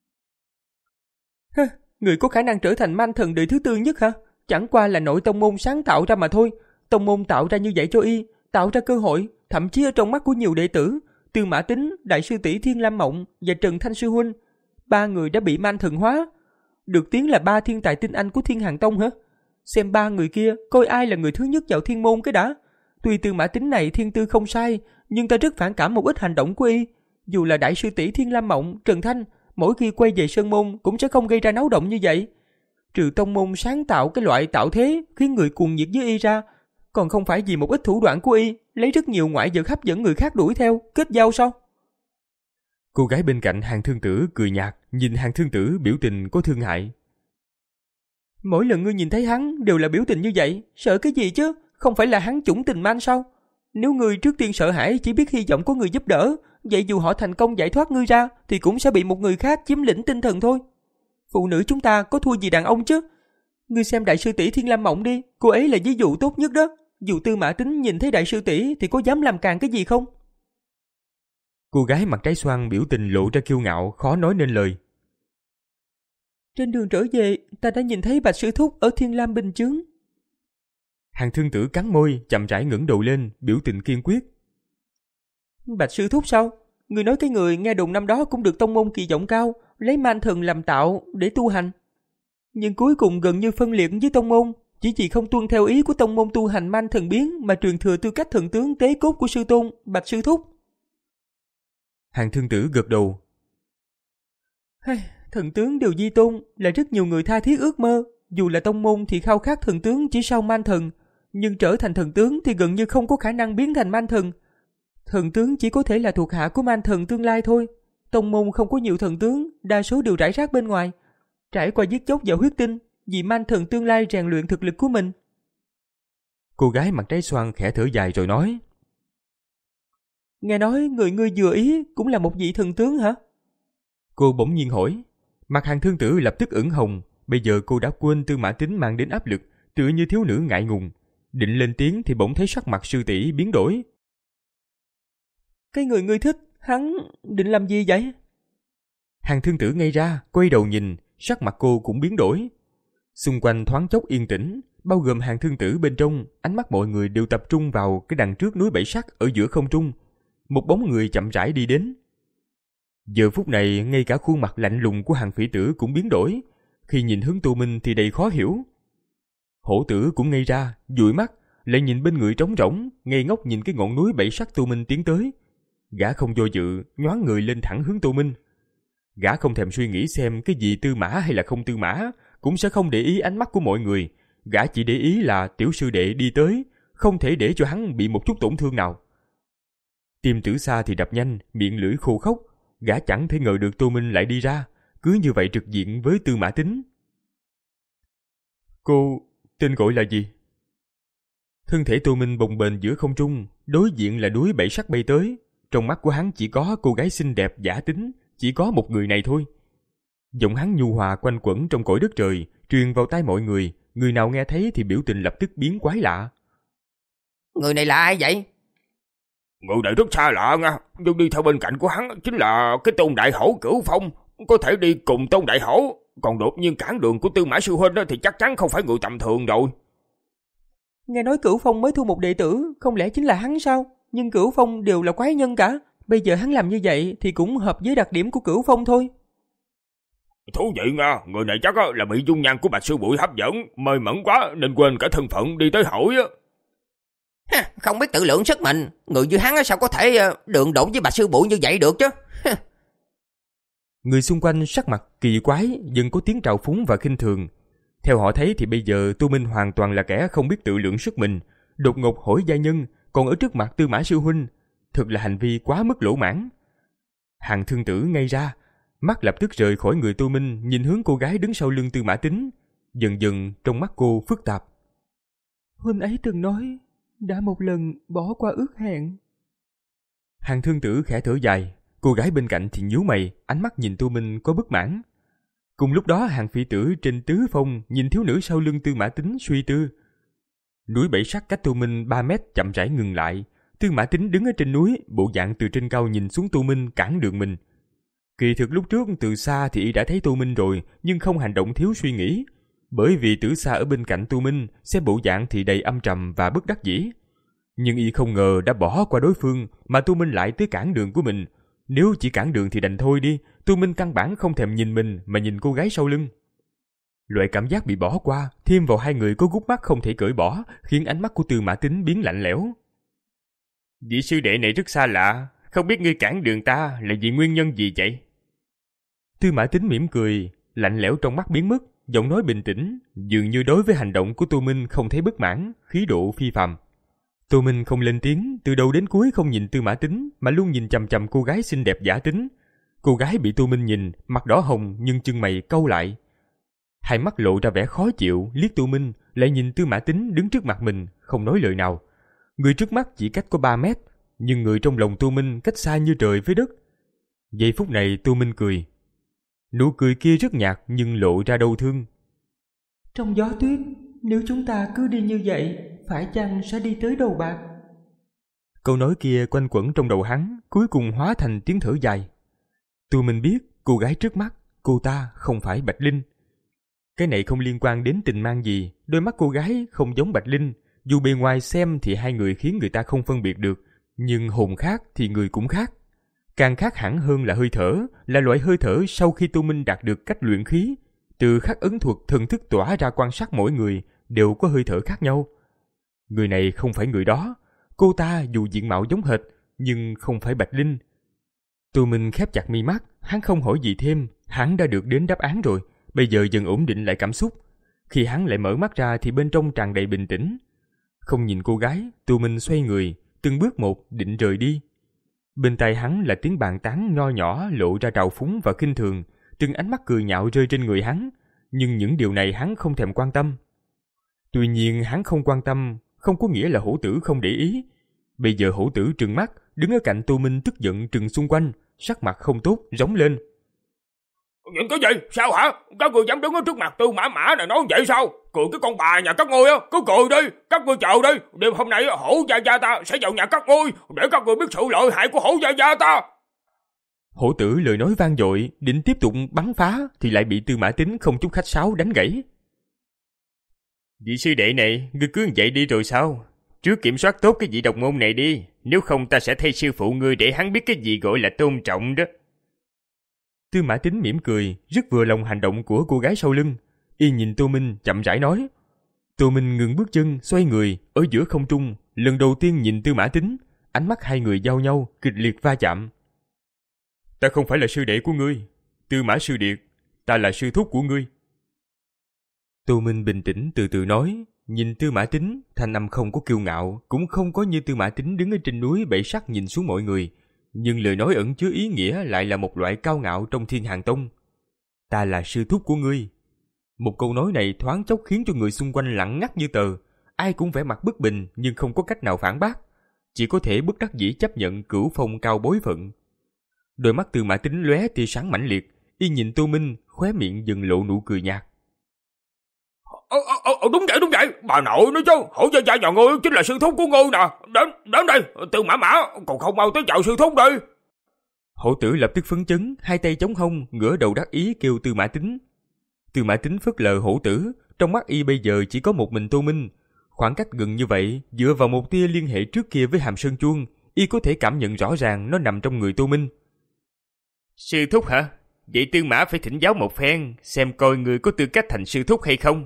Hơ, người có khả năng trở thành man thần đời thứ tư nhất hả? Chẳng qua là nội tông môn sáng tạo ra mà thôi. Tông môn tạo ra như vậy cho y, tạo ra cơ hội, thậm chí ở trong mắt của nhiều đệ tử, Tư Mã Tín, Đại sư tỷ Thiên Lam Mộng và Trần Thanh sư huynh, ba người đã bị man thần hóa, được tiếng là ba thiên tài tinh anh của Thiên Hàng Tông hả? Xem ba người kia, coi ai là người thứ nhất vào thiên môn cái đã. Tuy Tư Mã Tín này thiên tư không sai, nhưng ta rất phản cảm một ít hành động của y. Dù là Đại sư tỷ Thiên Lam Mộng, Trần Thanh, mỗi khi quay về sơn môn cũng sẽ không gây ra náo động như vậy. Trừ tông môn sáng tạo cái loại tạo thế khiến người cuồng nhiệt với y ra, còn không phải vì một ít thủ đoạn của y lấy rất nhiều ngoại vật hấp dẫn người khác đuổi theo, kết giao sao? Cô gái bên cạnh Hàng Thương Tử cười nhạt, nhìn Hàng Thương Tử biểu tình có thương hại. Mỗi lần ngươi nhìn thấy hắn đều là biểu tình như vậy, sợ cái gì chứ? Không phải là hắn chủng tình man sao? Nếu ngươi trước tiên sợ hãi chỉ biết hy vọng có người giúp đỡ, vậy dù họ thành công giải thoát ngươi ra thì cũng sẽ bị một người khác chiếm lĩnh tinh thần thôi. Phụ nữ chúng ta có thua gì đàn ông chứ? Ngươi xem Đại sư tỷ Thiên Lam Mộng đi, cô ấy là ví dụ tốt nhất đó. Dù Tư Mã Tín nhìn thấy Đại sư tỷ thì có dám làm càng cái gì không? Cô gái mặt trái xoan biểu tình lộ ra kiêu ngạo, khó nói nên lời. Trên đường trở về, ta đã nhìn thấy Bạch sư thúc ở Thiên Lam Bình Chướng. Hàng Thương Tử cắn môi, chậm rãi ngẩng đầu lên, biểu tình kiên quyết. Bạch sư thúc sao? Người nói cái người nghe đồn năm đó cũng được tông môn kỳ vọng cao, lấy man thần làm tạo để tu hành. Nhưng cuối cùng gần như phân liệt với tông môn, chỉ vì không tuân theo ý của tông môn tu hành man thần biến mà truyền thừa tư cách thần tướng tế cốt của sư tôn, Bạch sư thúc. Hàng Thương Tử gật đầu. Thần tướng đều di tôn là rất nhiều người tha thiết ước mơ, dù là tông môn thì khao khát thần tướng chỉ sau man thần, nhưng trở thành thần tướng thì gần như không có khả năng biến thành man thần. Thần tướng chỉ có thể là thuộc hạ của man thần tương lai thôi. Tông môn không có nhiều thần tướng, đa số đều rải rác bên ngoài, trải qua giết chóc và huyết tinh, vì man thần tương lai rèn luyện thực lực của mình. Cô gái mặt trái xoan khẽ thở dài rồi nói. Nghe nói người ngươi vừa ý cũng là một vị thần tướng hả? Cô bỗng nhiên hỏi. Mặt Hàng Thương Tử lập tức ửng hồng. Bây giờ cô đã quên Tư Mã Tín mang đến áp lực, tựa như thiếu nữ ngại ngùng. Định lên tiếng thì bỗng thấy sắc mặt sư tỷ biến đổi. Cái người ngươi thích, hắn định làm gì vậy? Hàng Thương Tử ngây ra, quay đầu nhìn, sắc mặt cô cũng biến đổi. Xung quanh thoáng chốc yên tĩnh, bao gồm Hàng Thương Tử bên trong, ánh mắt mọi người đều tập trung vào cái đằng trước núi Bảy Sắc ở giữa không trung. Một bóng người chậm rãi đi đến. Giờ phút này, ngay cả khuôn mặt lạnh lùng của Hàng Phỉ Tử cũng biến đổi. Khi nhìn hướng Tô Minh thì đầy khó hiểu. Hổ Tử cũng ngây ra, dụi mắt, lại nhìn bên người trống rỗng, ngây ngốc nhìn cái ngọn núi Bảy Sắc Tô Minh tiến tới. Gã không do dự, nhoáng người lên thẳng hướng Tô Minh. Gã không thèm suy nghĩ xem cái gì tư mã hay là không tư mã, cũng sẽ không để ý ánh mắt của mọi người. Gã chỉ để ý là tiểu sư đệ đi tới, không thể để cho hắn bị một chút tổn thương nào. Tim Tử Sa thì đập nhanh, miệng lưỡi khô khốc. Gã chẳng thể ngờ được Tô Minh lại đi ra, cứ như vậy trực diện với Tư Mã Tín. Cô, Tên gọi là gì? Thân thể Tô Minh bồng bềnh giữa không trung, đối diện là núi bảy sắc bay tới. Trong mắt của hắn chỉ có cô gái xinh đẹp giả tính, chỉ có một người này thôi. Giọng hắn nhu hòa quanh quẩn trong cõi đất trời, truyền vào tai mọi người. Người nào nghe thấy thì biểu tình lập tức biến quái lạ. Người này là ai vậy? Người này rất xa lạ nha, nhưng đi theo bên cạnh của hắn chính là cái Tôn Đại Hổ Cửu Phong. Có thể đi cùng Tôn Đại Hổ, còn đột nhiên cản đường của Tư Mã sư huynh thì chắc chắn không phải người tầm thường rồi. Nghe nói Cửu Phong mới thu một đệ tử, không lẽ chính là hắn sao? Nhưng Cửu Phong đều là quái nhân cả. Bây giờ hắn làm như vậy thì cũng hợp với đặc điểm của Cửu Phong thôi. Thú vị nha, người này chắc là bị dung nhan của Bạch Sư Bụi hấp dẫn, mê mẩn quá nên quên cả thân phận đi tới hỏi á. Ha, không biết tự lượng sức mình, người như hắn sao có thể đường đột với Bạch Sư Bụi như vậy được chứ? Người xung quanh sắc mặt kỳ quái, dần có tiếng trào phúng và khinh thường. Theo họ thấy thì bây giờ Tô Minh hoàn toàn là kẻ không biết tự lượng sức mình, đột ngột hỏi gia nhân, còn ở trước mặt Tư Mã sư huynh, thật là hành vi quá mức lỗ mãn. Hàng Thương Tử ngây ra, mắt lập tức rời khỏi người Tô Minh, nhìn hướng cô gái đứng sau lưng Tư Mã Tín. Dần dần trong mắt cô phức tạp. Huynh ấy từng nói đã một lần bỏ qua ước hẹn. Hàng Thương Tử khẽ thở dài, cô gái bên cạnh thì nhíu mày, ánh mắt nhìn Tô Minh có bất mãn. Cùng lúc đó Hàng Phi Tử trên tứ phong nhìn thiếu nữ sau lưng Tư Mã Tín suy tư. Núi bảy sắc cách Tô Minh ba mét chậm rãi ngừng lại. Tư Mã Tín đứng ở trên núi, bộ dạng từ trên cao nhìn xuống Tô Minh cản đường mình. Kỳ thực lúc trước từ xa thì y đã thấy Tô Minh rồi, nhưng không hành động thiếu suy nghĩ. Bởi vì Tử Sa ở bên cạnh Tô Minh, xem bộ dạng thì đầy âm trầm và bất đắc dĩ. Nhưng y không ngờ đã bỏ qua đối phương, mà Tô Minh lại tới cản đường của mình. Nếu chỉ cản đường thì đành thôi đi, Tô Minh căn bản không thèm nhìn mình mà nhìn cô gái sau lưng. Loại cảm giác bị bỏ qua, thêm vào hai người có gút mắt không thể cởi bỏ, khiến ánh mắt của Tư Mã Tín biến lạnh lẽo. Vị sư đệ này rất xa lạ, không biết ngươi cản đường ta là vì nguyên nhân gì vậy? Tư Mã Tín mỉm cười, lạnh lẽo trong mắt biến mất, giọng nói bình tĩnh, dường như đối với hành động của Tô Minh không thấy bất mãn, khí độ phi phàm. Tô Minh không lên tiếng, từ đầu đến cuối không nhìn Tư Mã Tín, mà luôn nhìn chằm chằm cô gái xinh đẹp giả tính. Cô gái bị Tô Minh nhìn, mặt đỏ hồng nhưng chân mày cau lại. Hai mắt lộ ra vẻ khó chịu, liếc Tô Minh, lại nhìn Tư Mã Tín đứng trước mặt mình, không nói lời nào. Người trước mắt chỉ cách có ba mét, nhưng người trong lòng Tô Minh cách xa như trời với đất. Giây phút này Tô Minh cười. Nụ cười kia rất nhạt nhưng lộ ra đau thương. Trong gió tuyết, nếu chúng ta cứ đi như vậy, phải chăng sẽ đi tới đầu bạc? Câu nói kia quanh quẩn trong đầu hắn, cuối cùng hóa thành tiếng thở dài. Tô Minh biết cô gái trước mắt, cô ta không phải Bạch Linh. Cái này không liên quan đến tình mang gì, đôi mắt cô gái không giống Bạch Linh. Dù bề ngoài xem thì hai người khiến người ta không phân biệt được, nhưng hồn khác thì người cũng khác. Càng khác hẳn hơn là hơi thở, là loại hơi thở sau khi Tô Minh đạt được cách luyện khí. Từ khắc ấn thuật thần thức tỏa ra quan sát mỗi người, đều có hơi thở khác nhau. Người này không phải người đó, cô ta dù diện mạo giống hệt, nhưng không phải Bạch Linh. Tô Minh khép chặt mi mắt, hắn không hỏi gì thêm, hắn đã được đến đáp án rồi, bây giờ dần ổn định lại cảm xúc. Khi hắn lại mở mắt ra thì bên trong tràn đầy bình tĩnh. Không nhìn cô gái, Tô Minh xoay người, từng bước một định rời đi. Bên tai hắn là tiếng bàn tán nho nhỏ lộ ra trào phúng và khinh thường, từng ánh mắt cười nhạo rơi trên người hắn, nhưng những điều này hắn không thèm quan tâm. Tuy nhiên hắn không quan tâm, không có nghĩa là Hổ Tử không để ý. Bây giờ Hổ Tử trừng mắt, đứng ở cạnh Tô Minh tức giận trừng xung quanh, sắc mặt không tốt, rống lên. Nhìn cái gì? Sao hả? Các người dám đứng ở trước mặt Tư Mã Mã này nói vậy sao? Cười cái con bà nhà các ngươi á, cứ cười đi, các ngươi chờ đi, đêm hôm nay Hổ gia gia ta sẽ vào nhà các ngươi, để các ngươi biết sự lợi hại của Hổ gia gia ta. Hổ Tử lời nói vang dội, định tiếp tục bắn phá thì lại bị Tư Mã Tín không chút khách sáo đánh gãy. Vị sư đệ này, ngươi cứ vậy đi rồi sao? Trước kiểm soát tốt cái vị độc môn này đi, nếu không ta sẽ thay sư phụ ngươi để hắn biết cái gì gọi là tôn trọng đó. Tư Mã Tín mỉm cười, rất vừa lòng hành động của cô gái sau lưng. Y nhìn Tô Minh chậm rãi nói. Tô Minh ngừng bước chân, xoay người, ở giữa không trung, lần đầu tiên nhìn Tư Mã Tín, ánh mắt hai người giao nhau, kịch liệt va chạm. Ta không phải là sư đệ của ngươi, Tư Mã sư điệt, ta là sư thúc của ngươi. Tô Minh bình tĩnh từ từ nói, nhìn Tư Mã Tín, thanh âm không có kiêu ngạo, cũng không có như Tư Mã Tín đứng ở trên núi bảy sắc nhìn xuống mọi người, nhưng lời nói ẩn chứa ý nghĩa lại là một loại cao ngạo trong Thiên Hàn Tông. Ta là sư thúc của ngươi. Một câu nói này thoáng chốc khiến cho người xung quanh lặng ngắt như tờ. Ai cũng vẻ mặt bất bình nhưng không có cách nào phản bác. Chỉ có thể bất đắc dĩ chấp nhận Cửu Phong cao bối phận. Đôi mắt Tư Mã Tín lóe tia sáng mãnh liệt, y nhìn Tô Minh, khóe miệng dần lộ nụ cười nhạt. Ờ, ờ, ờ, đúng vậy, đúng vậy, bà nội nói chứ, hổ gia gia nhà ngươi chính là sư thúc của ngươi nè. Đến, đến đây, Tư Mã Mã, còn không mau tới chào sư thúc đi. Hổ tử lập tức phấn chấn, hai tay chống hông, ngửa đầu đắc ý kêu Tư Mã Tín. Tư Mã Tín phớt lờ hổ tử, trong mắt y bây giờ chỉ có một mình Tô Minh. Khoảng cách gần như vậy, dựa vào một tia liên hệ trước kia với Hàm Sơn Chuông, y có thể cảm nhận rõ ràng nó nằm trong người Tô Minh. Sư thúc hả? Vậy Tư Mã phải thỉnh giáo một phen, xem coi người có tư cách thành sư thúc hay không.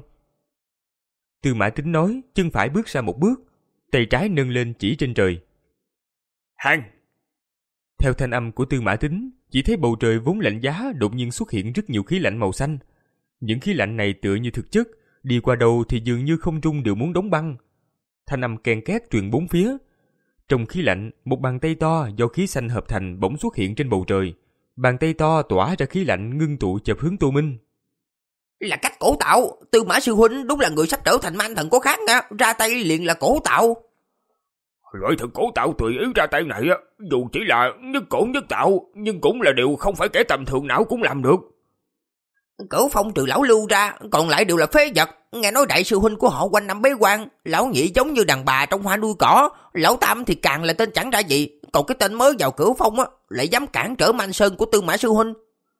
Tư Mã Tín nói, chân phải bước ra một bước, tay trái nâng lên chỉ trên trời. Hằng! Theo thanh âm của Tư Mã Tín, chỉ thấy bầu trời vốn lạnh giá đột nhiên xuất hiện rất nhiều khí lạnh màu xanh. Những khí lạnh này tựa như thực chất, đi qua đâu thì dường như không trung đều muốn đóng băng. Thanh âm ken két truyền bốn phía. Trong khí lạnh, một bàn tay to do khí xanh hợp thành bỗng xuất hiện trên bầu trời. Bàn tay to tỏa ra khí lạnh ngưng tụ chập hướng Tô Minh. Là cách cổ tạo, Tư Mã sư huynh đúng là người sắp trở thành man thần có khác nha, ra tay liền là cổ tạo. Loại thần cổ tạo tùy ý ra tay này, dù chỉ là nhất cổ nhất tạo, nhưng cũng là điều không phải kẻ tầm thường nào cũng làm được. Cửu Phong trừ lão Lưu ra, còn lại đều là phế vật. Nghe nói đại sư huynh của họ quanh năm bế quan, lão nhị giống như đàn bà trong hoa nuôi cỏ, lão tam thì càng là tên chẳng ra gì, còn cái tên mới vào Cửu Phong á lại dám cản trở Man Sơn của Tư Mã sư huynh.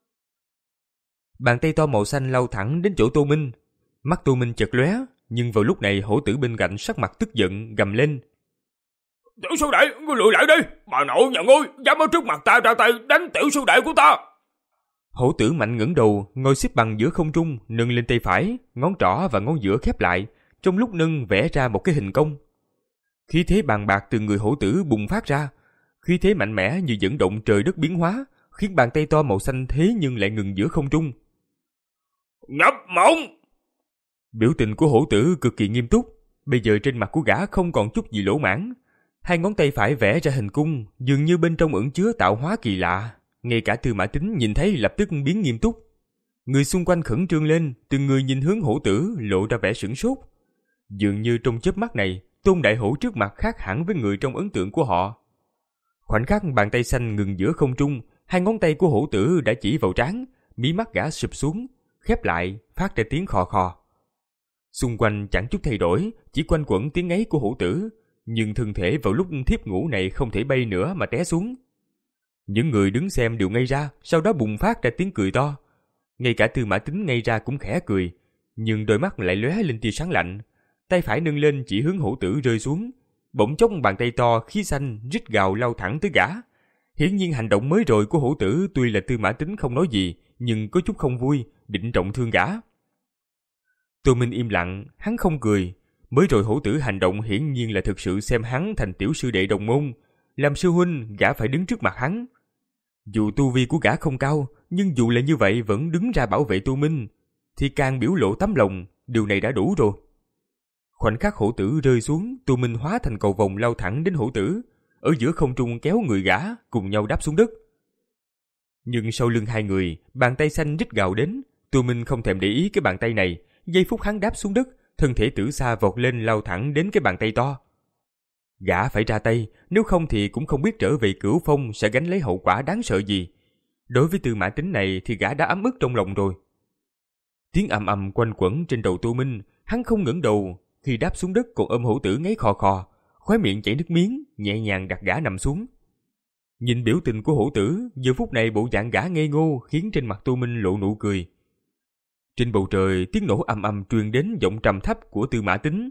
Bàn tay to màu xanh lao thẳng đến chỗ Tô Minh. Mắt Tô Minh chợt lóe, nhưng vào lúc này hổ tử bên cạnh sắc mặt tức giận gầm lên. Tiểu sư đệ, ngươi lùi lại đi, bà nội nhà ngươi dám ở trước mặt ta ra tay đánh tiểu sư đệ của ta. Hổ tử mạnh ngẩng đầu, ngồi xếp bằng giữa không trung, nâng lên tay phải, ngón trỏ và ngón giữa khép lại, trong lúc nâng vẽ ra một cái hình cong. Khí thế bàn bạc từ người hổ tử bùng phát ra, khí thế mạnh mẽ như dẫn động trời đất biến hóa, khiến bàn tay to màu xanh thế nhưng lại ngừng giữa không trung. Nhập mộng! Biểu tình của hổ tử cực kỳ nghiêm túc, bây giờ trên mặt của gã không còn chút gì lỗ mãn. Hai ngón tay phải vẽ ra hình cung, dường như bên trong ẩn chứa tạo hóa kỳ lạ. Ngay cả Tư Mã Tín nhìn thấy lập tức biến nghiêm túc. Người xung quanh khẩn trương lên, từng người nhìn hướng hổ tử lộ ra vẻ sửng sốt. Dường như trong chớp mắt này, Tôn Đại Hổ trước mặt khác hẳn với người trong ấn tượng của họ. Khoảnh khắc bàn tay xanh ngừng giữa không trung, hai ngón tay của hổ tử đã chỉ vào trán, mí mắt gã sụp xuống, khép lại, phát ra tiếng khò khò. Xung quanh chẳng chút thay đổi, chỉ quanh quẩn tiếng ngáy của hổ tử, nhưng thân thể vào lúc thiếp ngủ này không thể bay nữa mà té xuống. Những người đứng xem đều ngây ra, sau đó bùng phát ra tiếng cười to. Ngay cả Tư Mã Tín ngây ra cũng khẽ cười, nhưng đôi mắt lại lóe lên tia sáng lạnh. Tay phải nâng lên chỉ hướng hổ tử rơi xuống, bỗng chốc bàn tay to khí xanh rít gào lao thẳng tới gã. Hiển nhiên hành động mới rồi của hổ tử tuy là Tư Mã Tín không nói gì, nhưng có chút không vui, định trọng thương gã. Tô Minh im lặng, hắn không cười. Mới rồi hổ tử hành động hiển nhiên là thực sự xem hắn thành tiểu sư đệ đồng môn. Làm sư huynh, gã phải đứng trước mặt hắn. Dù tu vi của gã không cao, nhưng dù là như vậy vẫn đứng ra bảo vệ Tô Minh, thì càng biểu lộ tấm lòng, điều này đã đủ rồi. Khoảnh khắc hổ tử rơi xuống, Tô Minh hóa thành cầu vồng lao thẳng đến hổ tử, ở giữa không trung kéo người gã cùng nhau đáp xuống đất. Nhưng sau lưng hai người, bàn tay xanh rít gào đến, Tô Minh không thèm để ý cái bàn tay này. Giây phút hắn đáp xuống đất, thân thể Tử Sa vọt lên lao thẳng đến cái bàn tay to. Gã phải ra tay, nếu không thì cũng không biết trở về Cửu Phong sẽ gánh lấy hậu quả đáng sợ gì. Đối với Tư Mã Tín này thì gã đã ấm ức trong lòng rồi. Tiếng ầm ầm quanh quẩn trên đầu Tô Minh, hắn không ngẩng đầu, khi đáp xuống đất còn ôm hổ tử ngáy khò khò, khóe miệng chảy nước miếng, nhẹ nhàng đặt gã nằm xuống. Nhìn biểu tình của hổ tử, giờ phút này bộ dạng gã ngây ngô khiến trên mặt Tô Minh lộ nụ cười. Trên bầu trời, tiếng nổ ầm ầm truyền đến giọng trầm thấp của Tư Mã Tín.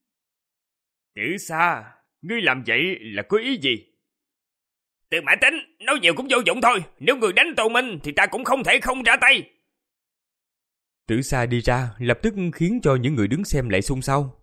Tử Sa, ngươi làm vậy là có ý gì? Tư Mã Tín, nói nhiều cũng vô dụng thôi. Nếu người đánh Tô Minh thì ta cũng không thể không ra tay. Tử Sa đi ra, lập tức khiến cho những người đứng xem lại xôn xao.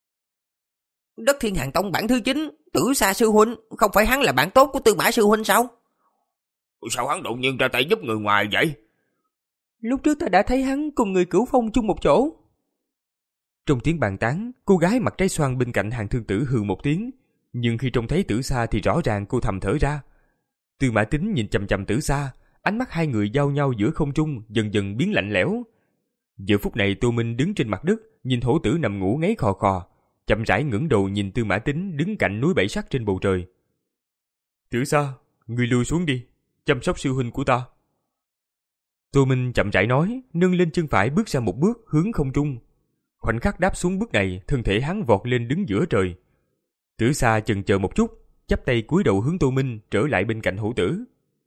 Đất Thiên Hàng Tông bản thứ chín, Tử Sa sư huynh, không phải hắn là bạn tốt của Tư Mã sư huynh sao? Sao hắn đột nhiên ra tay giúp người ngoài vậy? Lúc trước ta đã thấy hắn cùng người Cửu Phong chung một chỗ. Trong tiếng bàn tán, cô gái mặt trái xoan bên cạnh Hàng Thương Tử hừ một tiếng, nhưng khi trông thấy Tử Sa thì rõ ràng cô thầm thở ra. Tư Mã Tín nhìn chằm chằm Tử Sa, ánh mắt hai người giao nhau giữa không trung dần dần biến lạnh lẽo. Giờ phút này Tô Minh đứng trên mặt đất, nhìn hổ tử nằm ngủ ngáy khò khò, chậm rãi ngẩng đầu nhìn Tư Mã Tín đứng cạnh núi bảy sắc trên bầu trời. Tử Sa, ngươi lui xuống đi, chăm sóc sư huynh của ta. Tô Minh chậm rãi nói, nâng lên chân phải bước ra một bước hướng không trung. Khoảnh khắc đáp xuống bước này, thân thể hắn vọt lên đứng giữa trời. Tử Sa chần chờ một chút, chắp tay cúi đầu hướng Tô Minh trở lại bên cạnh hổ tử.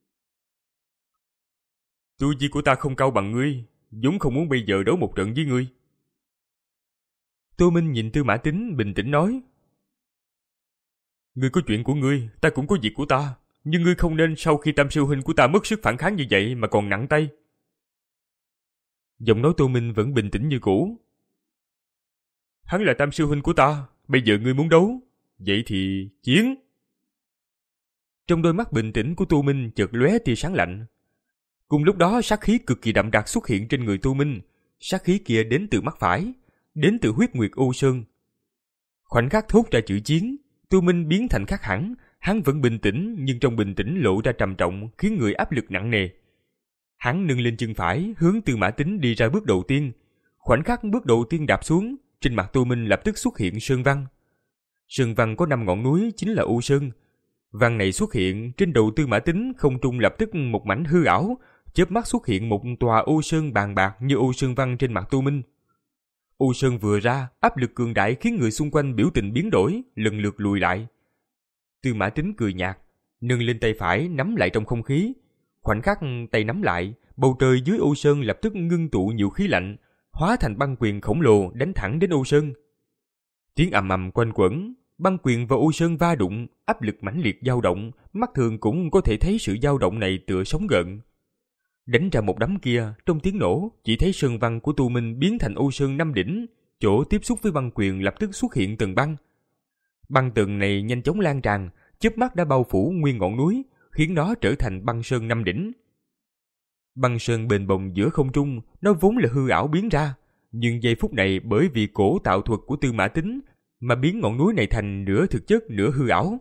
Tu vi của ta không cao bằng ngươi, vốn không muốn bây giờ đấu một trận với ngươi. Tô Minh nhìn Tư Mã Tín bình tĩnh nói. Ngươi có chuyện của ngươi, ta cũng có việc của ta, nhưng ngươi không nên sau khi Tam sư huynh của ta mất sức phản kháng như vậy mà còn nặng tay. Giọng nói Tô Minh vẫn bình tĩnh như cũ. Hắn là Tam sư huynh của ta, bây giờ ngươi muốn đấu, vậy thì chiến. Trong đôi mắt bình tĩnh của Tô Minh chợt lóe tia sáng lạnh. Cùng lúc đó sát khí cực kỳ đậm đặc xuất hiện trên người Tô Minh. Sát khí kia đến từ mắt phải, đến từ huyết nguyệt U Sơn. Khoảnh khắc thốt ra chữ chiến, Tô Minh biến thành khác hẳn. Hắn vẫn bình tĩnh, nhưng trong bình tĩnh lộ ra trầm trọng, khiến người áp lực nặng nề. Hắn nâng lên chân phải, hướng Tư Mã Tín đi ra bước đầu tiên. Khoảnh khắc bước đầu tiên đạp xuống, trên mặt Tô Minh lập tức xuất hiện sơn văn. Sơn văn có năm ngọn núi chính là U Sơn. Văn này xuất hiện trên đầu Tư Mã Tín, không trung lập tức một mảnh hư ảo, chớp mắt xuất hiện một tòa U Sơn bàn bạc như U Sơn văn trên mặt Tô Minh. U Sơn vừa ra, áp lực cường đại khiến người xung quanh biểu tình biến đổi, lần lượt lùi lại. Tư Mã Tín cười nhạt, nâng lên tay phải nắm lại trong không khí. Khoảnh khắc tay nắm lại, bầu trời dưới U Sơn lập tức ngưng tụ nhiều khí lạnh, hóa thành băng quyền khổng lồ đánh thẳng đến U Sơn. Tiếng ầm ầm quanh quẩn, băng quyền và U Sơn va đụng, áp lực mãnh liệt dao động, mắt thường cũng có thể thấy sự dao động này tựa sóng gợn. Đánh ra một đấm kia, trong tiếng nổ, chỉ thấy sơn văn của Tô Minh biến thành U Sơn năm đỉnh, chỗ tiếp xúc với băng quyền lập tức xuất hiện tầng băng. Băng tầng này nhanh chóng lan tràn, chớp mắt đã bao phủ nguyên ngọn núi, khiến nó trở thành băng sơn năm đỉnh. Băng sơn bền bồng giữa không trung, nó vốn là hư ảo biến ra, nhưng giây phút này bởi vì cổ tạo thuật của Tư Mã Tín mà biến ngọn núi này thành nửa thực chất nửa hư ảo.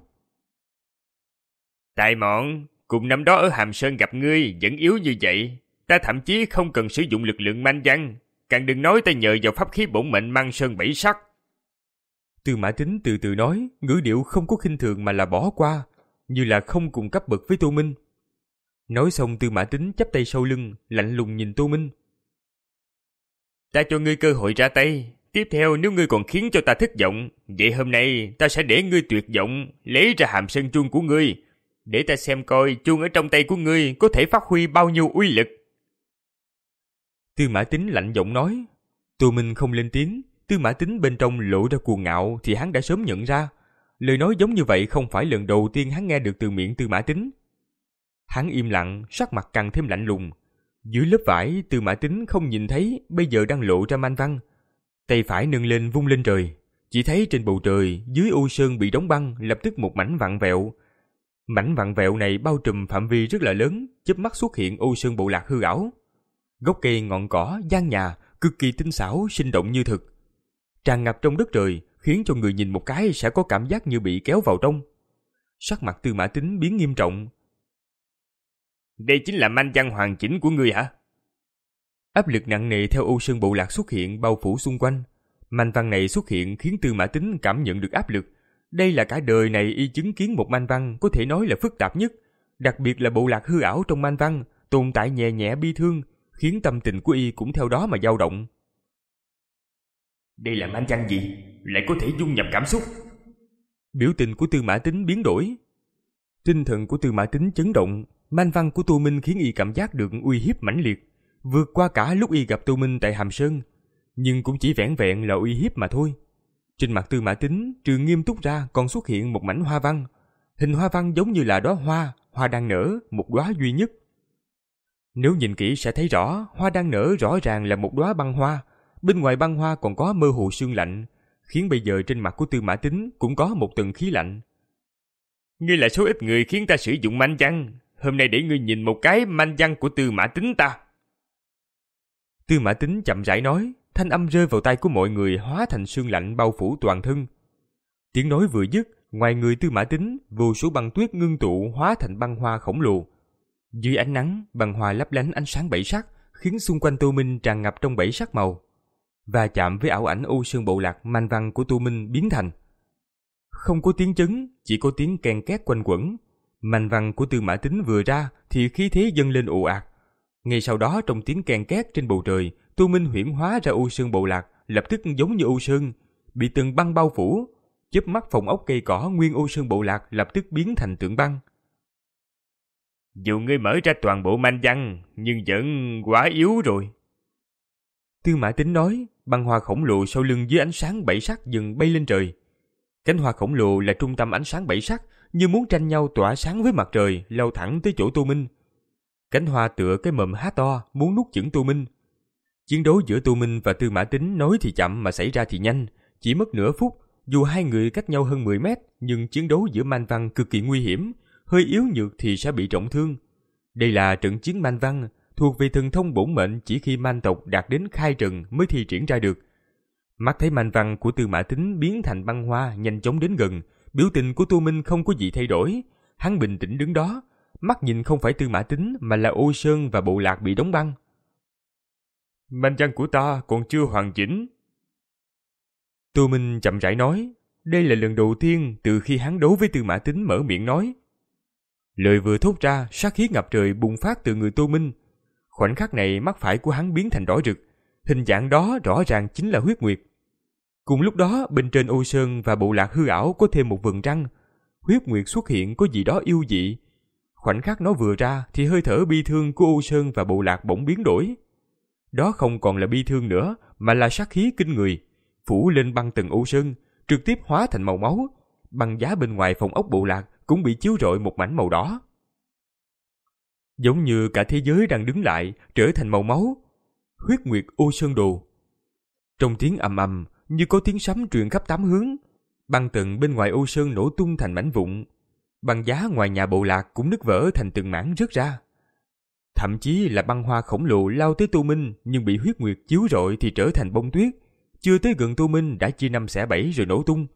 Tài mọn, cùng năm đó ở Hàm Sơn gặp ngươi vẫn yếu như vậy, ta thậm chí không cần sử dụng lực lượng manh văn, càng đừng nói ta nhờ vào pháp khí bổn mệnh mang sơn bảy sắc. Tư Mã Tín từ từ nói, ngữ điệu không có khinh thường mà là bỏ qua, như là không cùng cấp bậc với Tô Minh. Nói xong Tư Mã Tín chắp tay sau lưng, lạnh lùng nhìn Tô Minh. Ta cho ngươi cơ hội ra tay, tiếp theo nếu ngươi còn khiến cho ta thất vọng, vậy hôm nay ta sẽ để ngươi tuyệt vọng, lấy ra Hàm Sơn chuông của ngươi, để ta xem coi chuông ở trong tay của ngươi có thể phát huy bao nhiêu uy lực. Tư Mã Tín lạnh giọng nói. Tô Minh không lên tiếng. Tư Mã Tín bên trong lộ ra cuồng ngạo thì hắn đã sớm nhận ra. Lời nói giống như vậy không phải lần đầu tiên hắn nghe được từ miệng Tư Mã Tín. Hắn im lặng, sắc mặt càng thêm lạnh lùng. Dưới lớp vải, Tư Mã Tín không nhìn thấy bây giờ đang lộ ra manh văn. Tay phải nâng lên vung lên trời, chỉ thấy trên bầu trời dưới U Sơn bị đóng băng lập tức một mảnh vặn vẹo. Mảnh vặn vẹo này bao trùm phạm vi rất là lớn, chớp mắt xuất hiện U Sơn bộ lạc hư ảo. Gốc cây, ngọn cỏ, gian nhà cực kỳ tinh xảo, sinh động như thực, tràn ngập trong đất trời, khiến cho người nhìn một cái sẽ có cảm giác như bị kéo vào trong. Sắc mặt Tư Mã Tín biến nghiêm trọng. Đây chính là manh văn hoàn chỉnh của ngươi hả? Áp lực nặng nề theo U Sơn bộ lạc xuất hiện bao phủ xung quanh. Manh văn này xuất hiện khiến Tư Mã Tín cảm nhận được áp lực. Đây là cả đời này y chứng kiến một manh văn có thể nói là phức tạp nhất, đặc biệt là bộ lạc hư ảo trong manh văn tồn tại nhẹ nhẹ bi thương, khiến tâm tình của y cũng theo đó mà dao động. Đây là manh văn gì? Lại có thể dung nhập cảm xúc? Biểu tình của Tư Mã Tín biến đổi. Tinh thần của Tư Mã Tín chấn động. Manh văn của Tô Minh khiến y cảm giác được uy hiếp mãnh liệt, vượt qua cả lúc y gặp Tô Minh tại Hàm Sơn, nhưng cũng chỉ vẻn vẹn là uy hiếp mà thôi. Trên mặt Tư Mã Tín trừ nghiêm túc ra còn xuất hiện một mảnh hoa văn. Hình hoa văn giống như là đóa hoa, hoa đang nở, một đóa duy nhất. Nếu nhìn kỹ sẽ thấy rõ, hoa đang nở rõ ràng là một đóa băng hoa, bên ngoài băng hoa còn có mơ hồ sương lạnh, khiến bây giờ trên mặt của Tư Mã Tín cũng có một tầng khí lạnh. Ngươi là số ít người khiến ta sử dụng manh văn, hôm nay để ngươi nhìn một cái manh văn của Tư Mã Tín ta. Tư Mã Tín chậm rãi nói, thanh âm rơi vào tai của mọi người hóa thành sương lạnh bao phủ toàn thân. Tiếng nói vừa dứt, ngoài người Tư Mã Tín, vô số băng tuyết ngưng tụ hóa thành băng hoa khổng lồ. Dưới ánh nắng, băng hoa lấp lánh ánh sáng bảy sắc, khiến xung quanh Tô Minh tràn ngập trong bảy sắc màu. Và chạm với ảo ảnh ô sơn bộ lạc man văn của Tô Minh biến thành. Không có tiếng chấn, chỉ có tiếng ken két quanh quẩn. Man văn của Tư Mã Tín vừa ra thì khí thế dâng lên ồ ạt. Ngay sau đó trong tiếng ken két trên bầu trời, Tô Minh huyễn hóa ra ô sơn bộ lạc, lập tức giống như ô sơn, bị tầng băng bao phủ. Chớp mắt phòng ốc cây cỏ nguyên ô sơn bộ lạc lập tức biến thành tượng băng. Dù ngươi mở ra toàn bộ man văn, nhưng vẫn quá yếu rồi. Tư Mã Tín nói, băng hoa khổng lồ sau lưng dưới ánh sáng bảy sắc dần bay lên trời. Cánh hoa khổng lồ là trung tâm ánh sáng bảy sắc, như muốn tranh nhau tỏa sáng với mặt trời, lao thẳng tới chỗ Tô Minh. Cánh hoa tựa cái mầm há to, muốn nuốt chửng Tô Minh. Chiến đấu giữa Tô Minh và Tư Mã Tín nói thì chậm mà xảy ra thì nhanh, chỉ mất nửa phút. Dù hai người cách nhau hơn mười mét, nhưng chiến đấu giữa man văn cực kỳ nguy hiểm, hơi yếu nhược thì sẽ bị trọng thương. Đây là trận chiến man văn, thuộc về thần thông bổn mệnh chỉ khi man tộc đạt đến khai trần mới thi triển ra được. Mắt thấy man văn của Tư Mã Tín biến thành băng hoa nhanh chóng đến gần, biểu tình của Tô Minh không có gì thay đổi. Hắn bình tĩnh đứng đó, mắt nhìn không phải Tư Mã Tín mà là ô sơn và bộ lạc bị đóng băng. Man văn của ta còn chưa hoàn chỉnh. Tô Minh chậm rãi nói, đây là lần đầu tiên từ khi hắn đấu với Tư Mã Tín mở miệng nói. Lời vừa thốt ra, sát khí ngập trời bùng phát từ người Tô Minh. Khoảnh khắc này mắt phải của hắn biến thành đỏ rực, hình dạng đó rõ ràng chính là huyết nguyệt. Cùng lúc đó, bên trên ô sơn và bộ lạc hư ảo có thêm một vầng trăng. Huyết nguyệt xuất hiện có gì đó yêu dị. Khoảnh khắc nó vừa ra thì hơi thở bi thương của ô sơn và bộ lạc bỗng biến đổi. Đó không còn là bi thương nữa, mà là sát khí kinh người, phủ lên băng tầng ô sơn, trực tiếp hóa thành màu máu. Băng giá bên ngoài phòng ốc bộ lạc cũng bị chiếu rọi một mảnh màu đỏ. Giống như cả thế giới đang đứng lại, trở thành màu máu. Huyết nguyệt ô sơn đồ. Trong tiếng ầm ầm, như có tiếng sấm truyền khắp tám hướng. Băng tầng bên ngoài ô sơn nổ tung thành mảnh vụn. Băng giá ngoài nhà bộ lạc cũng nứt vỡ thành từng mảng rớt ra. Thậm chí là băng hoa khổng lồ lao tới Tô Minh, nhưng bị huyết nguyệt chiếu rọi thì trở thành bông tuyết. Chưa tới gần Tô Minh đã chia năm xẻ bảy rồi nổ tung.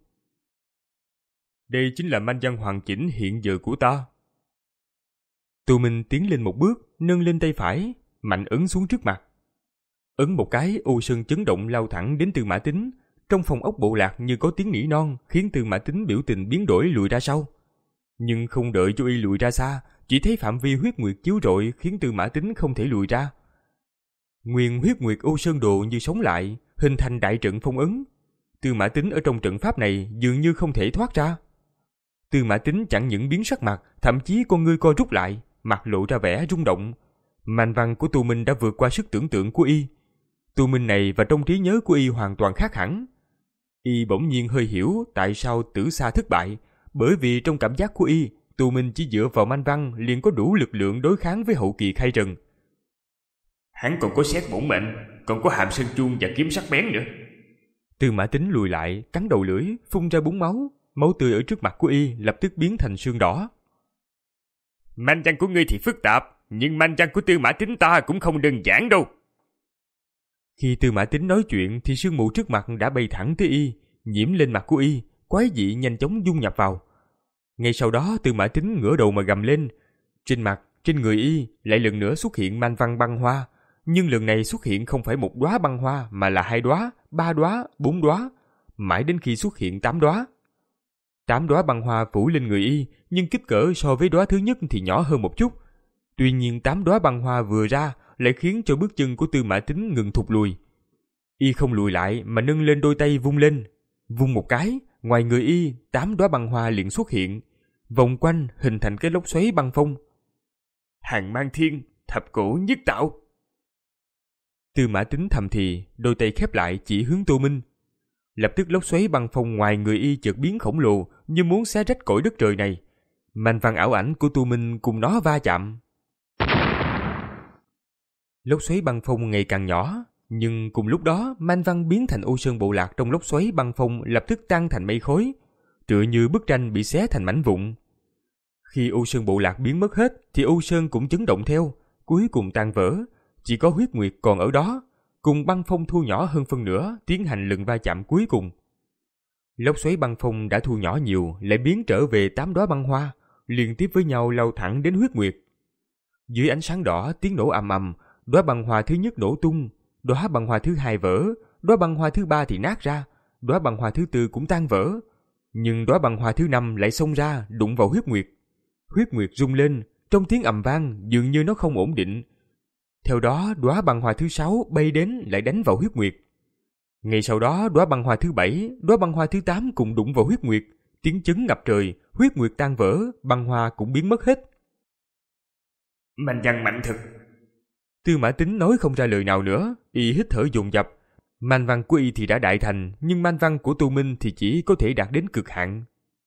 Đây chính là man văn hoàn chỉnh hiện giờ của ta. Tô Minh tiến lên một bước, nâng lên tay phải, mạnh ấn xuống trước mặt. Ấn một cái, ô sơn chấn động lao thẳng đến Tư Mã Tín. Trong phòng ốc bộ lạc như có tiếng nỉ non, khiến Tư Mã Tín biểu tình biến đổi lùi ra sau. Nhưng không đợi cho y lùi ra xa, chỉ thấy phạm vi huyết nguyệt chiếu rọi khiến Tư Mã Tín không thể lùi ra. Nguyên huyết nguyệt ô sơn đồ như sống lại, hình thành đại trận phong ấn. Tư Mã Tín ở trong trận pháp này dường như không thể thoát ra. Tư Mã Tín chẳng những biến sắc mặt, thậm chí con ngươi co rút lại, mặt lộ ra vẻ rung động. Man văn của Tô Minh đã vượt qua sức tưởng tượng của y. Tô Minh này và trong trí nhớ của y hoàn toàn khác hẳn. Y bỗng nhiên hơi hiểu tại sao Tử Sa thất bại, bởi vì trong cảm giác của y, Tô Minh chỉ dựa vào man văn liền có đủ lực lượng đối kháng với hậu kỳ khai trần. Hắn còn có xét bổn mệnh, còn có hàm sơn chuông và kiếm sắc bén nữa. Tư Mã Tín lùi lại, cắn đầu lưỡi, phun ra búng máu. Máu tươi ở trước mặt của y lập tức biến thành sương đỏ. Man văn của ngươi thì phức tạp, nhưng man văn của Tư Mã Tín ta cũng không đơn giản đâu. Khi Tư Mã Tín nói chuyện thì sương mù trước mặt đã bay thẳng tới y, nhiễm lên mặt của y, quái dị nhanh chóng dung nhập vào. Ngay sau đó Tư Mã Tín ngửa đầu mà gầm lên. Trên mặt, trên người y lại lần nữa xuất hiện man văn băng hoa, nhưng lần này xuất hiện không phải một đóa băng hoa mà là hai đóa, ba đóa, bốn đóa, mãi đến khi xuất hiện tám đóa. Tám đóa băng hoa phủ lên người y, nhưng kích cỡ so với đóa thứ nhất thì nhỏ hơn một chút. Tuy nhiên tám đóa băng hoa vừa ra lại khiến cho bước chân của Tư Mã Tín ngừng thụt lùi. Y không lùi lại mà nâng lên đôi tay vung lên, vung một cái, ngoài người y tám đóa băng hoa liền xuất hiện, vòng quanh hình thành cái lốc xoáy băng phong. Hàng mang thiên, thập cổ nhất tạo. Tư Mã Tín thầm thì, đôi tay khép lại chỉ hướng Tô Minh. Lập tức lốc xoáy băng phong ngoài người y chợt biến khổng lồ, như muốn xé rách cõi đất trời này. Man văn ảo ảnh của Tô Minh cùng nó va chạm. Lốc xoáy băng phong ngày càng nhỏ, nhưng cùng lúc đó man văn biến thành ô sơn bộ lạc trong lốc xoáy băng phong lập tức tan thành mây khói, tựa như bức tranh bị xé thành mảnh vụn. Khi ô sơn bộ lạc biến mất hết thì ô sơn cũng chấn động theo, cuối cùng tan vỡ, chỉ có huyết nguyệt còn ở đó, cùng băng phong thu nhỏ hơn phân nửa tiến hành lần va chạm cuối cùng. Lốc xoáy băng phong đã thu nhỏ nhiều lại biến trở về tám đóa băng hoa, liên tiếp với nhau lao thẳng đến huyết nguyệt. Dưới ánh sáng đỏ tiếng nổ ầm ầm, đóa băng hoa thứ nhất nổ tung, đóa băng hoa thứ hai vỡ, đóa băng hoa thứ ba thì nát ra, đóa băng hoa thứ tư cũng tan vỡ. Nhưng đóa băng hoa thứ năm lại xông ra, đụng vào huyết nguyệt. Huyết nguyệt rung lên, trong tiếng ầm vang dường như nó không ổn định. Theo đó, đóa băng hoa thứ sáu bay đến lại đánh vào huyết nguyệt. Ngay sau đó, đóa băng hoa thứ bảy, đóa băng hoa thứ tám cùng đụng vào huyết nguyệt, tiếng chấn ngập trời, huyết nguyệt tan vỡ, băng hoa cũng biến mất hết. Man văn mạnh thực. Tư Mã Tín nói không ra lời nào nữa, y hít thở dồn dập. Man văn của y thì đã đại thành, nhưng man văn của Tô Minh thì chỉ có thể đạt đến cực hạn.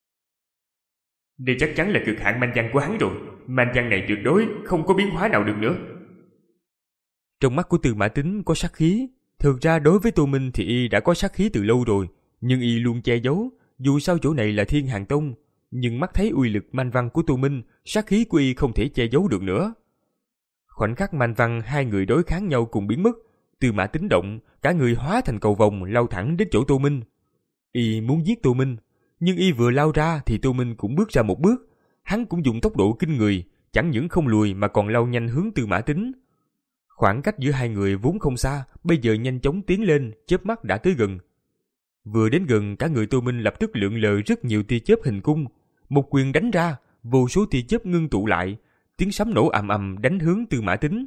Đây chắc chắn là cực hạn man văn của hắn rồi. Man văn này tuyệt đối không có biến hóa nào được nữa. Trong mắt của Tư Mã Tín có sát khí. Thực ra đối với Tô Minh thì y đã có sát khí từ lâu rồi, nhưng y luôn che giấu. Dù sao chỗ này là Thiên Hàng Tông, nhưng mắt thấy uy lực man văn của Tô Minh, sát khí của y không thể che giấu được nữa. Khoảnh khắc man văn hai người đối kháng nhau cùng biến mất, Tư Mã Tín động, cả người hóa thành cầu vồng lao thẳng đến chỗ Tô Minh. Y muốn giết Tô Minh, nhưng y vừa lao ra thì Tô Minh cũng bước ra một bước. Hắn cũng dùng tốc độ kinh người, chẳng những không lùi mà còn lao nhanh hướng Tư Mã Tín. Khoảng cách giữa hai người vốn không xa, bây giờ nhanh chóng tiến lên, chớp mắt đã tới gần. Vừa đến gần, cả người Tô Minh lập tức lượn lờ rất nhiều tia chớp hình cung. Một quyền đánh ra, vô số tia chớp ngưng tụ lại, tiếng sấm nổ ầm ầm đánh hướng Tư Mã Tín.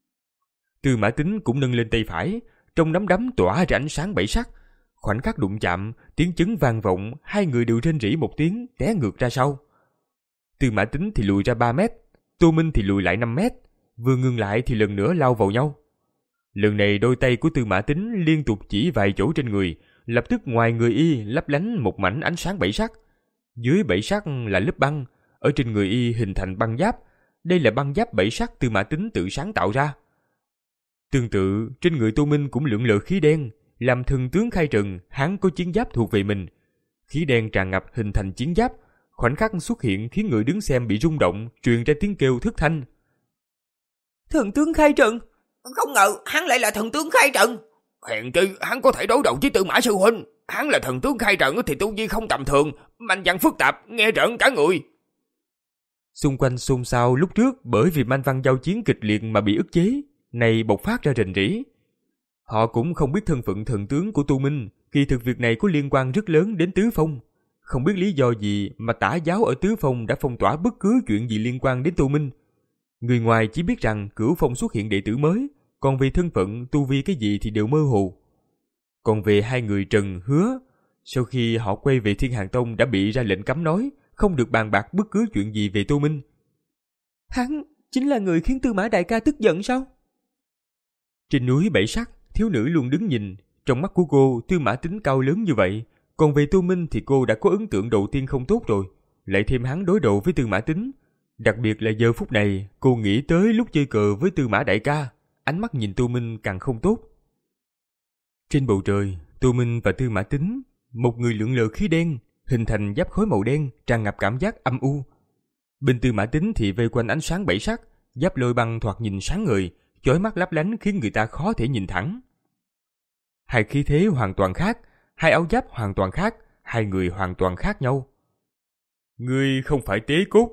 Tư Mã Tín cũng nâng lên tay phải, trong nắm đấm tỏa ra ánh sáng bảy sắc. Khoảnh khắc đụng chạm, tiếng chấn vang vọng, hai người đều rên rỉ một tiếng, té ngược ra sau. Tư Mã Tín thì lùi ra ba mét, Tô Minh thì lùi lại năm mét, vừa ngừng lại thì lần nữa lao vào nhau. Lần này đôi tay của Tư Mã Tín liên tục chỉ vài chỗ trên người, lập tức ngoài người y lấp lánh một mảnh ánh sáng bảy sắc. Dưới bảy sắc là lớp băng, ở trên người y hình thành băng giáp. Đây là băng giáp bảy sắc Tư Mã Tín tự sáng tạo ra. Tương tự, trên người Tô Minh cũng lượn lờ khí đen, làm thần tướng khai trần, hắn có chiến giáp thuộc về mình. Khí đen tràn ngập hình thành chiến giáp, khoảnh khắc xuất hiện khiến người đứng xem bị rung động, truyền ra tiếng kêu thất thanh. Thần tướng khai trần! Không ngờ hắn lại là thần tướng khai trần. Hèn chi hắn có thể đối đầu với Tư Mã sư huynh. Hắn là thần tướng khai trần thì tu vi không tầm thường, man văn phức tạp, nghe rợn cả người. Xung quanh xôn xao lúc trước bởi vì man văn giao chiến kịch liệt mà bị ức chế, này bộc phát ra rền rĩ. Họ cũng không biết thân phận thần tướng của Tô Minh, kỳ thực việc này có liên quan rất lớn đến Tứ Phong. Không biết lý do gì mà tả giáo ở Tứ Phong đã phong tỏa bất cứ chuyện gì liên quan đến Tô Minh. Người ngoài chỉ biết rằng Cửu Phong xuất hiện đệ tử mới, còn về thân phận, tu vi cái gì thì đều mơ hồ. Còn về hai người Trần, Hứa, sau khi họ quay về Thiên Hàng Tông đã bị ra lệnh cấm nói, không được bàn bạc bất cứ chuyện gì về Tô Minh. Hắn chính là người khiến Tư Mã đại ca tức giận sao? Trên núi Bảy Sắc, thiếu nữ luôn đứng nhìn, trong mắt của cô Tư Mã Tín cao lớn như vậy, còn về Tô Minh thì cô đã có ấn tượng đầu tiên không tốt rồi, lại thêm hắn đối đầu với Tư Mã Tín. Đặc biệt là giờ phút này, cô nghĩ tới lúc chơi cờ với Tư Mã đại ca, ánh mắt nhìn Tô Minh càng không tốt. Trên bầu trời, Tô Minh và Tư Mã Tín, một người lượn lờ khí đen, hình thành giáp khối màu đen, tràn ngập cảm giác âm u. Bên Tư Mã Tín thì vây quanh ánh sáng bảy sắc, giáp lôi băng thoạt nhìn sáng ngời, chói mắt lấp lánh khiến người ta khó thể nhìn thẳng. Hai khí thế hoàn toàn khác, hai áo giáp hoàn toàn khác, hai người hoàn toàn khác nhau. Ngươi không phải Tế Cốt.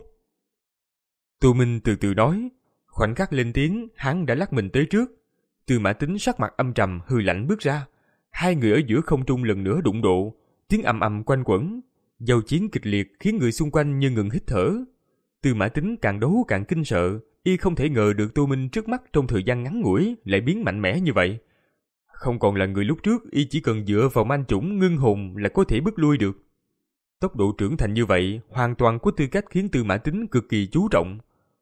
Tô Minh từ từ nói, khoảnh khắc lên tiếng, hắn đã lắc mình tới trước. Tư Mã Tín sắc mặt âm trầm hư lạnh bước ra, hai người ở giữa không trung lần nữa đụng độ, tiếng ầm ầm quanh quẩn, giao chiến kịch liệt khiến người xung quanh như ngừng hít thở. Tư Mã Tín càng đấu càng kinh sợ, y không thể ngờ được Tô Minh trước mắt trong thời gian ngắn ngủi lại biến mạnh mẽ như vậy. Không còn là người lúc trước, y chỉ cần dựa vào man chủng ngưng hồn là có thể bức lui được. Tốc độ trưởng thành như vậy hoàn toàn có tư cách khiến Tư Mã Tín cực kỳ chú trọng.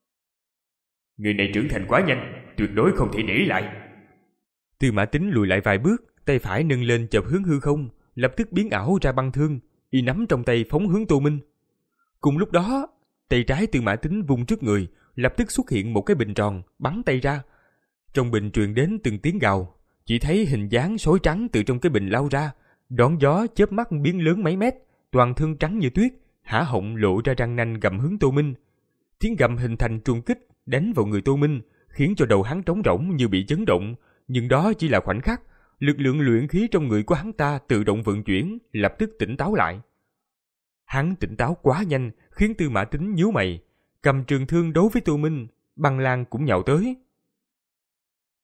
Người này trưởng thành quá nhanh, tuyệt đối không thể nể lại. Tư Mã Tín lùi lại vài bước, tay phải nâng lên chộp hướng hư không, lập tức biến ảo ra băng thương, y nắm trong tay phóng hướng Tô Minh. Cùng lúc đó, tay trái Tư Mã Tín vung trước người, lập tức xuất hiện một cái bình tròn, bắn tay ra. Trong bình truyền đến từng tiếng gào, chỉ thấy hình dáng sói trắng từ trong cái bình lao ra, đón gió chớp mắt biến lớn mấy mét, toàn thân trắng như tuyết, há họng lộ ra răng nanh gầm hướng Tô Minh. Tiếng gầm hình thành trùng kích đánh vào người Tô Minh, khiến cho đầu hắn trống rỗng như bị chấn động, nhưng đó chỉ là khoảnh khắc, lực lượng luyện khí trong người của hắn ta tự động vận chuyển, lập tức tỉnh táo lại. Hắn tỉnh táo quá nhanh, khiến Tư Mã Tín nhíu mày, cầm trường thương đấu với Tô Minh, băng lang cũng nhào tới.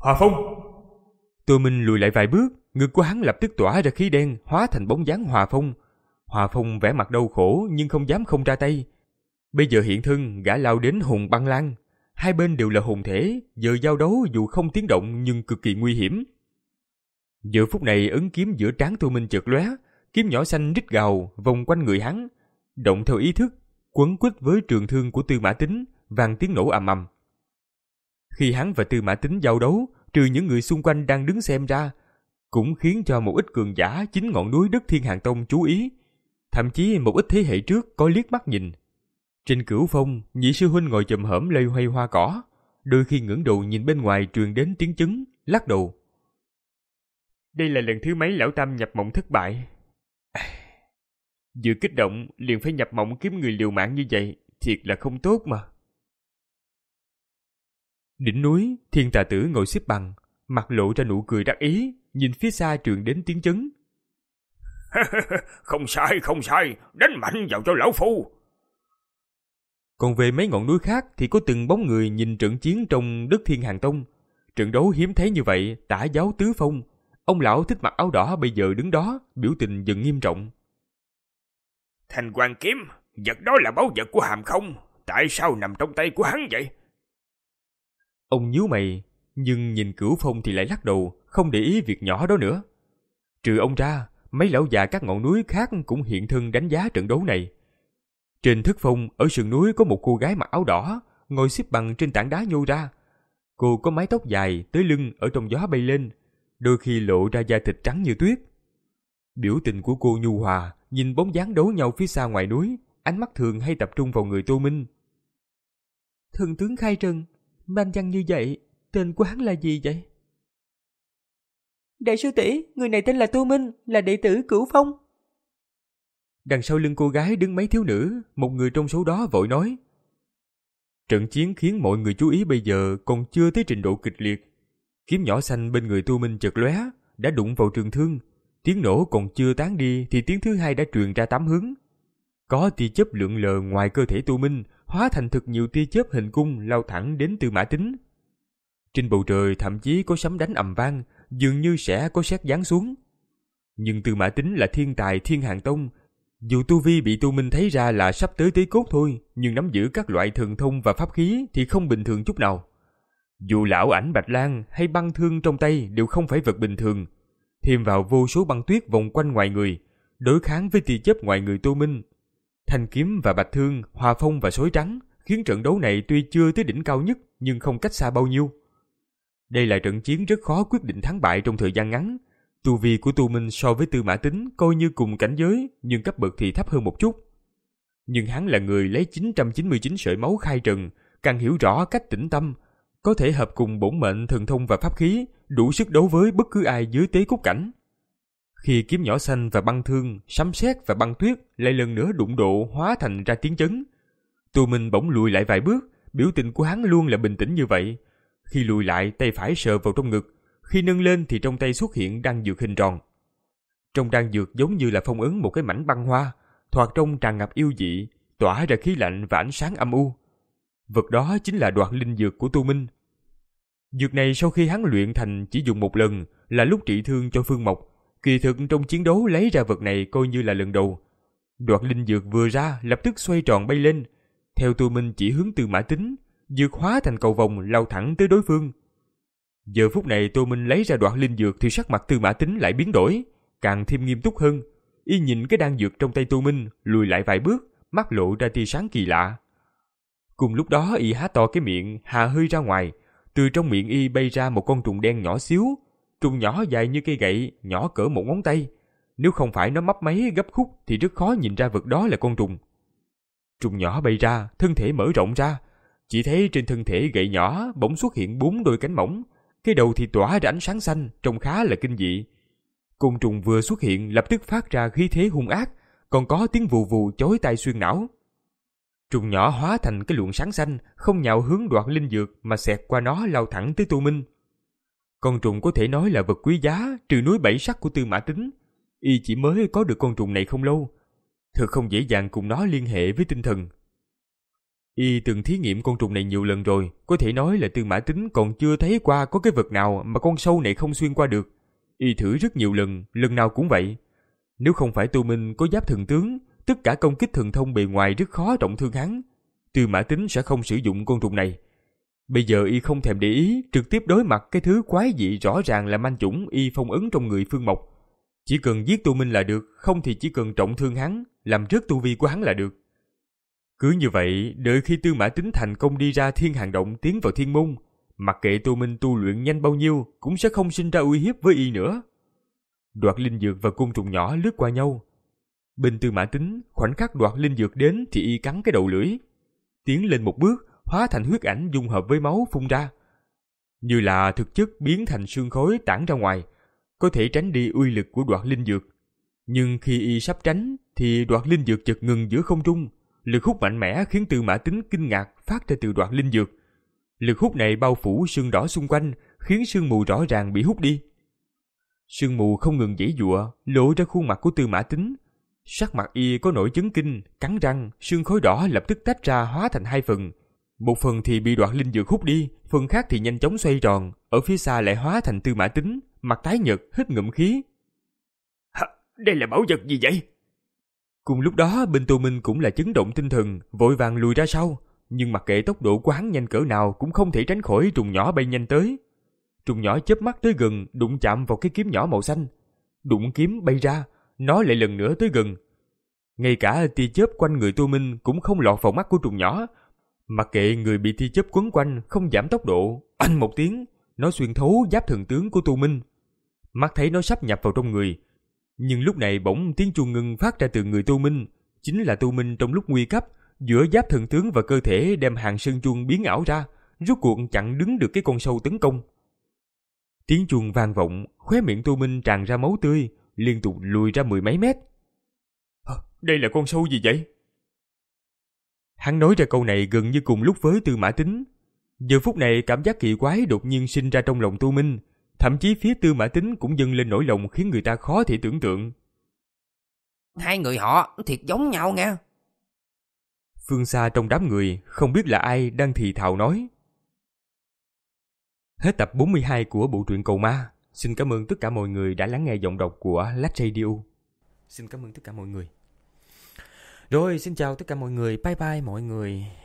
Hòa Phong! Tô Minh lùi lại vài bước, ngực của hắn lập tức tỏa ra khí đen, hóa thành bóng dáng Hòa Phong. Hòa Phong vẻ mặt đau khổ nhưng không dám không ra tay. Bây giờ hiện thân, gã lao đến hùng băng lan. Hai bên đều là hồn thể, giờ giao đấu dù không tiếng động nhưng cực kỳ nguy hiểm. Giờ phút này ấn kiếm giữa trán Tô Minh chợt lóe, kiếm nhỏ xanh rít gào vòng quanh người hắn, động theo ý thức, quấn quýt với trường thương của Tư Mã Tín, vang tiếng nổ ầm ầm. Khi hắn và Tư Mã Tín giao đấu, trừ những người xung quanh đang đứng xem ra, cũng khiến cho một ít cường giả chính ngọn núi Đất Thiên Hàng Tông chú ý, thậm chí một ít thế hệ trước có liếc mắt nhìn. Trên cửu phong, nhị sư huynh ngồi chồm hổm loay hoay hoa cỏ, đôi khi ngẩng đầu nhìn bên ngoài truyền đến tiếng chấn, lắc đầu. Đây là lần thứ mấy lão tam nhập mộng thất bại. Vừa kích động liền phải nhập mộng kiếm người liều mạng như vậy, thiệt là không tốt mà. Đỉnh núi, Thiên Tà Tử ngồi xếp bằng, mặt lộ ra nụ cười đắc ý, nhìn phía xa truyền đến tiếng chấn. Không sai, không sai, đánh mạnh vào cho lão phu. Còn về mấy ngọn núi khác thì có từng bóng người nhìn trận chiến trong Đất Thiên Hàng Tông. Trận đấu hiếm thấy như vậy, tả giáo tứ phong. Ông lão thích mặc áo đỏ bây giờ đứng đó, biểu tình dần nghiêm trọng. Thành Hoàng kiếm, vật đó là báu vật của Hàm Không, tại sao nằm trong tay của hắn vậy? Ông nhíu mày, nhưng nhìn Cửu Phong thì lại lắc đầu, không để ý việc nhỏ đó nữa. Trừ ông ra, mấy lão già các ngọn núi khác cũng hiện thân đánh giá trận đấu này. Trên Thất Phong, ở sườn núi có một cô gái mặc áo đỏ, ngồi xếp bằng trên tảng đá nhô ra. Cô có mái tóc dài, tới lưng ở trong gió bay lên, đôi khi lộ ra da thịt trắng như tuyết. Biểu tình của cô nhu hòa, nhìn bóng dáng đấu nhau phía xa ngoài núi, ánh mắt thường hay tập trung vào người Tô Minh. Thần tướng khai trần, man văn như vậy, tên của hắn là gì vậy? Đại sư tỷ, người này tên là Tô Minh, là đệ tử Cửu Phong. Đằng sau lưng cô gái đứng mấy thiếu nữ, một người trong số đó vội nói. Trận chiến khiến mọi người chú ý bây giờ còn chưa tới trình độ kịch liệt. Kiếm nhỏ xanh bên người Tô Minh chợt lóe, đã đụng vào trường thương. Tiếng nổ còn chưa tán đi thì tiếng thứ hai đã truyền ra tám hướng. Có tia chớp lượn lờ ngoài cơ thể Tô Minh, hóa thành thực nhiều tia chớp hình cung lao thẳng đến Tư Mã Tín. Trên bầu trời thậm chí có sấm đánh ầm vang, dường như sẽ có sét giáng xuống. Nhưng Tư Mã Tín là thiên tài Thiên Hàng Tông, dù tu vi bị Tô Minh thấy ra là sắp tới tới cốt thôi, nhưng nắm giữ các loại thần thông và pháp khí thì không bình thường chút nào. Dù lão ảnh Bạch Lan hay băng thương trong tay đều không phải vật bình thường, thêm vào vô số băng tuyết vòng quanh ngoài người, đối kháng với tia chớp ngoài người Tô Minh. Thanh kiếm và bạch thương, hòa phong và sói trắng khiến trận đấu này tuy chưa tới đỉnh cao nhất nhưng không cách xa bao nhiêu. Đây là trận chiến rất khó quyết định thắng bại trong thời gian ngắn. Tu vi của Tô Minh so với Tư Mã Tín coi như cùng cảnh giới, nhưng cấp bậc thì thấp hơn một chút. Nhưng hắn là người lấy chín trăm chín mươi chín sợi máu khai trần, càng hiểu rõ cách tĩnh tâm, có thể hợp cùng bổn mệnh thần thông và pháp khí, đủ sức đấu với bất cứ ai dưới tế cốt cảnh. Khi kiếm nhỏ xanh và băng thương, sấm sét và băng tuyết lại lần nữa đụng độ hóa thành ra tiếng chấn, Tô Minh bỗng lùi lại vài bước, biểu tình của hắn luôn là bình tĩnh như vậy. Khi lùi lại, tay phải sờ vào trong ngực, khi nâng lên thì trong tay xuất hiện đan dược hình tròn. Trong đan dược giống như là phong ấn một cái mảnh băng hoa, thoạt trông tràn ngập yêu dị, tỏa ra khí lạnh và ánh sáng âm u. Vật đó chính là đoạt linh dược của Tô Minh. Dược này sau khi hắn luyện thành chỉ dùng một lần, là lúc trị thương cho Phương Mộc. Kỳ thực trong chiến đấu lấy ra vật này coi như là lần đầu. Đoạt linh dược vừa ra lập tức xoay tròn bay lên, theo Tô Minh chỉ hướng Tư Mã Tín, dược hóa thành cầu vồng lao thẳng tới đối phương. Giờ phút này Tô Minh lấy ra đoạt linh dược thì sắc mặt Tư Mã Tín lại biến đổi, càng thêm nghiêm túc hơn. Y nhìn cái đan dược trong tay Tô Minh, lùi lại vài bước, mắt lộ ra tia sáng kỳ lạ. Cùng lúc đó y há to cái miệng, hà hơi ra ngoài, từ trong miệng y bay ra một con trùng đen nhỏ xíu, trùng nhỏ dài như cây gậy, nhỏ cỡ một ngón tay. Nếu không phải nó mấp máy gấp khúc thì rất khó nhìn ra vật đó là con trùng. Trùng nhỏ bay ra, thân thể mở rộng ra, chỉ thấy trên thân thể gậy nhỏ bỗng xuất hiện bốn đôi cánh mỏng, cái đầu thì tỏa ra ánh sáng xanh, trông khá là kinh dị. Côn trùng vừa xuất hiện lập tức phát ra khí thế hung ác, còn có tiếng vù vù chói tai xuyên não. Trùng nhỏ hóa thành cái luồng sáng xanh, không nhào hướng đoạt linh dược mà xẹt qua nó lao thẳng tới Tô Minh. Con trùng có thể nói là vật quý giá, trừ núi bảy sắc của Tư Mã Tín. Y chỉ mới có được con trùng này không lâu, thật không dễ dàng cùng nó liên hệ với tinh thần. Y từng thí nghiệm con trùng này nhiều lần rồi, có thể nói là Tư Mã Tín còn chưa thấy qua có cái vật nào mà con sâu này không xuyên qua được. Y thử rất nhiều lần, lần nào cũng vậy. Nếu không phải Tô Minh có giáp thần tướng, tất cả công kích thần thông bề ngoài rất khó trọng thương hắn. Tư Mã Tín sẽ không sử dụng con trùng này. Bây giờ Y không thèm để ý, trực tiếp đối mặt cái thứ quái dị rõ ràng là manh chủng Y phong ấn trong người Phương Mộc. Chỉ cần giết Tô Minh là được, không thì chỉ cần trọng thương hắn, làm rớt tu vi của hắn là được. Cứ như vậy, đợi khi Tư Mã Tín thành công đi ra Thiên Hàng Động tiến vào Thiên Môn, mặc kệ Tô Minh tu luyện nhanh bao nhiêu cũng sẽ không sinh ra uy hiếp với Y nữa. Đoạt linh dược và côn trùng nhỏ lướt qua nhau. Bên Tư Mã Tín, khoảnh khắc đoạt linh dược đến thì Y cắn cái đầu lưỡi, tiến lên một bước, hóa thành huyết ảnh dung hợp với máu phun ra, như là thực chất biến thành sương khói tản ra ngoài, có thể tránh đi uy lực của đoạt linh dược. Nhưng khi Y sắp tránh thì đoạt linh dược chợt ngừng giữa không trung. Lực hút mạnh mẽ khiến Tư Mã Tín kinh ngạc phát ra từ đoạt linh dược. Lực hút này bao phủ sương đỏ xung quanh, khiến sương mù rõ ràng bị hút đi. Sương mù không ngừng giãy giụa, lộ ra khuôn mặt của Tư Mã Tín. Sắc mặt Y có nỗi chấn kinh, cắn răng, sương khói đỏ lập tức tách ra hóa thành hai phần. Một phần thì bị đoạt linh dược hút đi, phần khác thì nhanh chóng xoay tròn, ở phía xa lại hóa thành Tư Mã Tín, mặt tái nhợt, hít ngụm khí. Hả, đây là bảo vật gì vậy? Cùng lúc đó bên Tô Minh cũng là chấn động tinh thần, vội vàng lùi ra sau, nhưng mặc kệ tốc độ của hắn nhanh cỡ nào cũng không thể tránh khỏi trùng nhỏ bay nhanh tới. Trùng nhỏ chớp mắt tới gần, đụng chạm vào cái kiếm nhỏ màu xanh. Đụng kiếm bay ra, nó lại lần nữa tới gần. Ngay cả tia chớp quanh người Tô Minh cũng không lọt vào mắt của trùng nhỏ. Mặc kệ người bị tia chớp quấn quanh không giảm tốc độ, oanh một tiếng, nó xuyên thấu giáp thần tướng của Tô Minh. Mắt thấy nó sắp nhập vào trong người. Nhưng lúc này bỗng tiếng chuông ngưng phát ra từ người Tô Minh, chính là Tô Minh trong lúc nguy cấp, giữa giáp thần tướng và cơ thể đem hàng sơn chuông biến ảo ra, rốt cuộc chặn đứng được cái con sâu tấn công. Tiếng chuông vang vọng, khóe miệng Tô Minh tràn ra máu tươi, liên tục lùi ra mười mấy mét. À, đây là con sâu gì vậy? Hắn nói ra câu này gần như cùng lúc với Tư Mã Tín. Giờ phút này cảm giác kỳ quái đột nhiên sinh ra trong lòng Tô Minh. Thậm chí phía Tư Mã Tín cũng dâng lên nỗi lòng khiến người ta khó thể tưởng tượng. Hai người họ thiệt giống nhau nha. Phương xa trong đám người, không biết là ai đang thì thào nói. Hết tập bốn mươi hai của bộ truyện Cầu Ma. Xin cảm ơn tất cả mọi người đã lắng nghe giọng đọc của Lách Radio. Xin cảm ơn tất cả mọi người. Rồi, xin chào tất cả mọi người. Bye bye mọi người.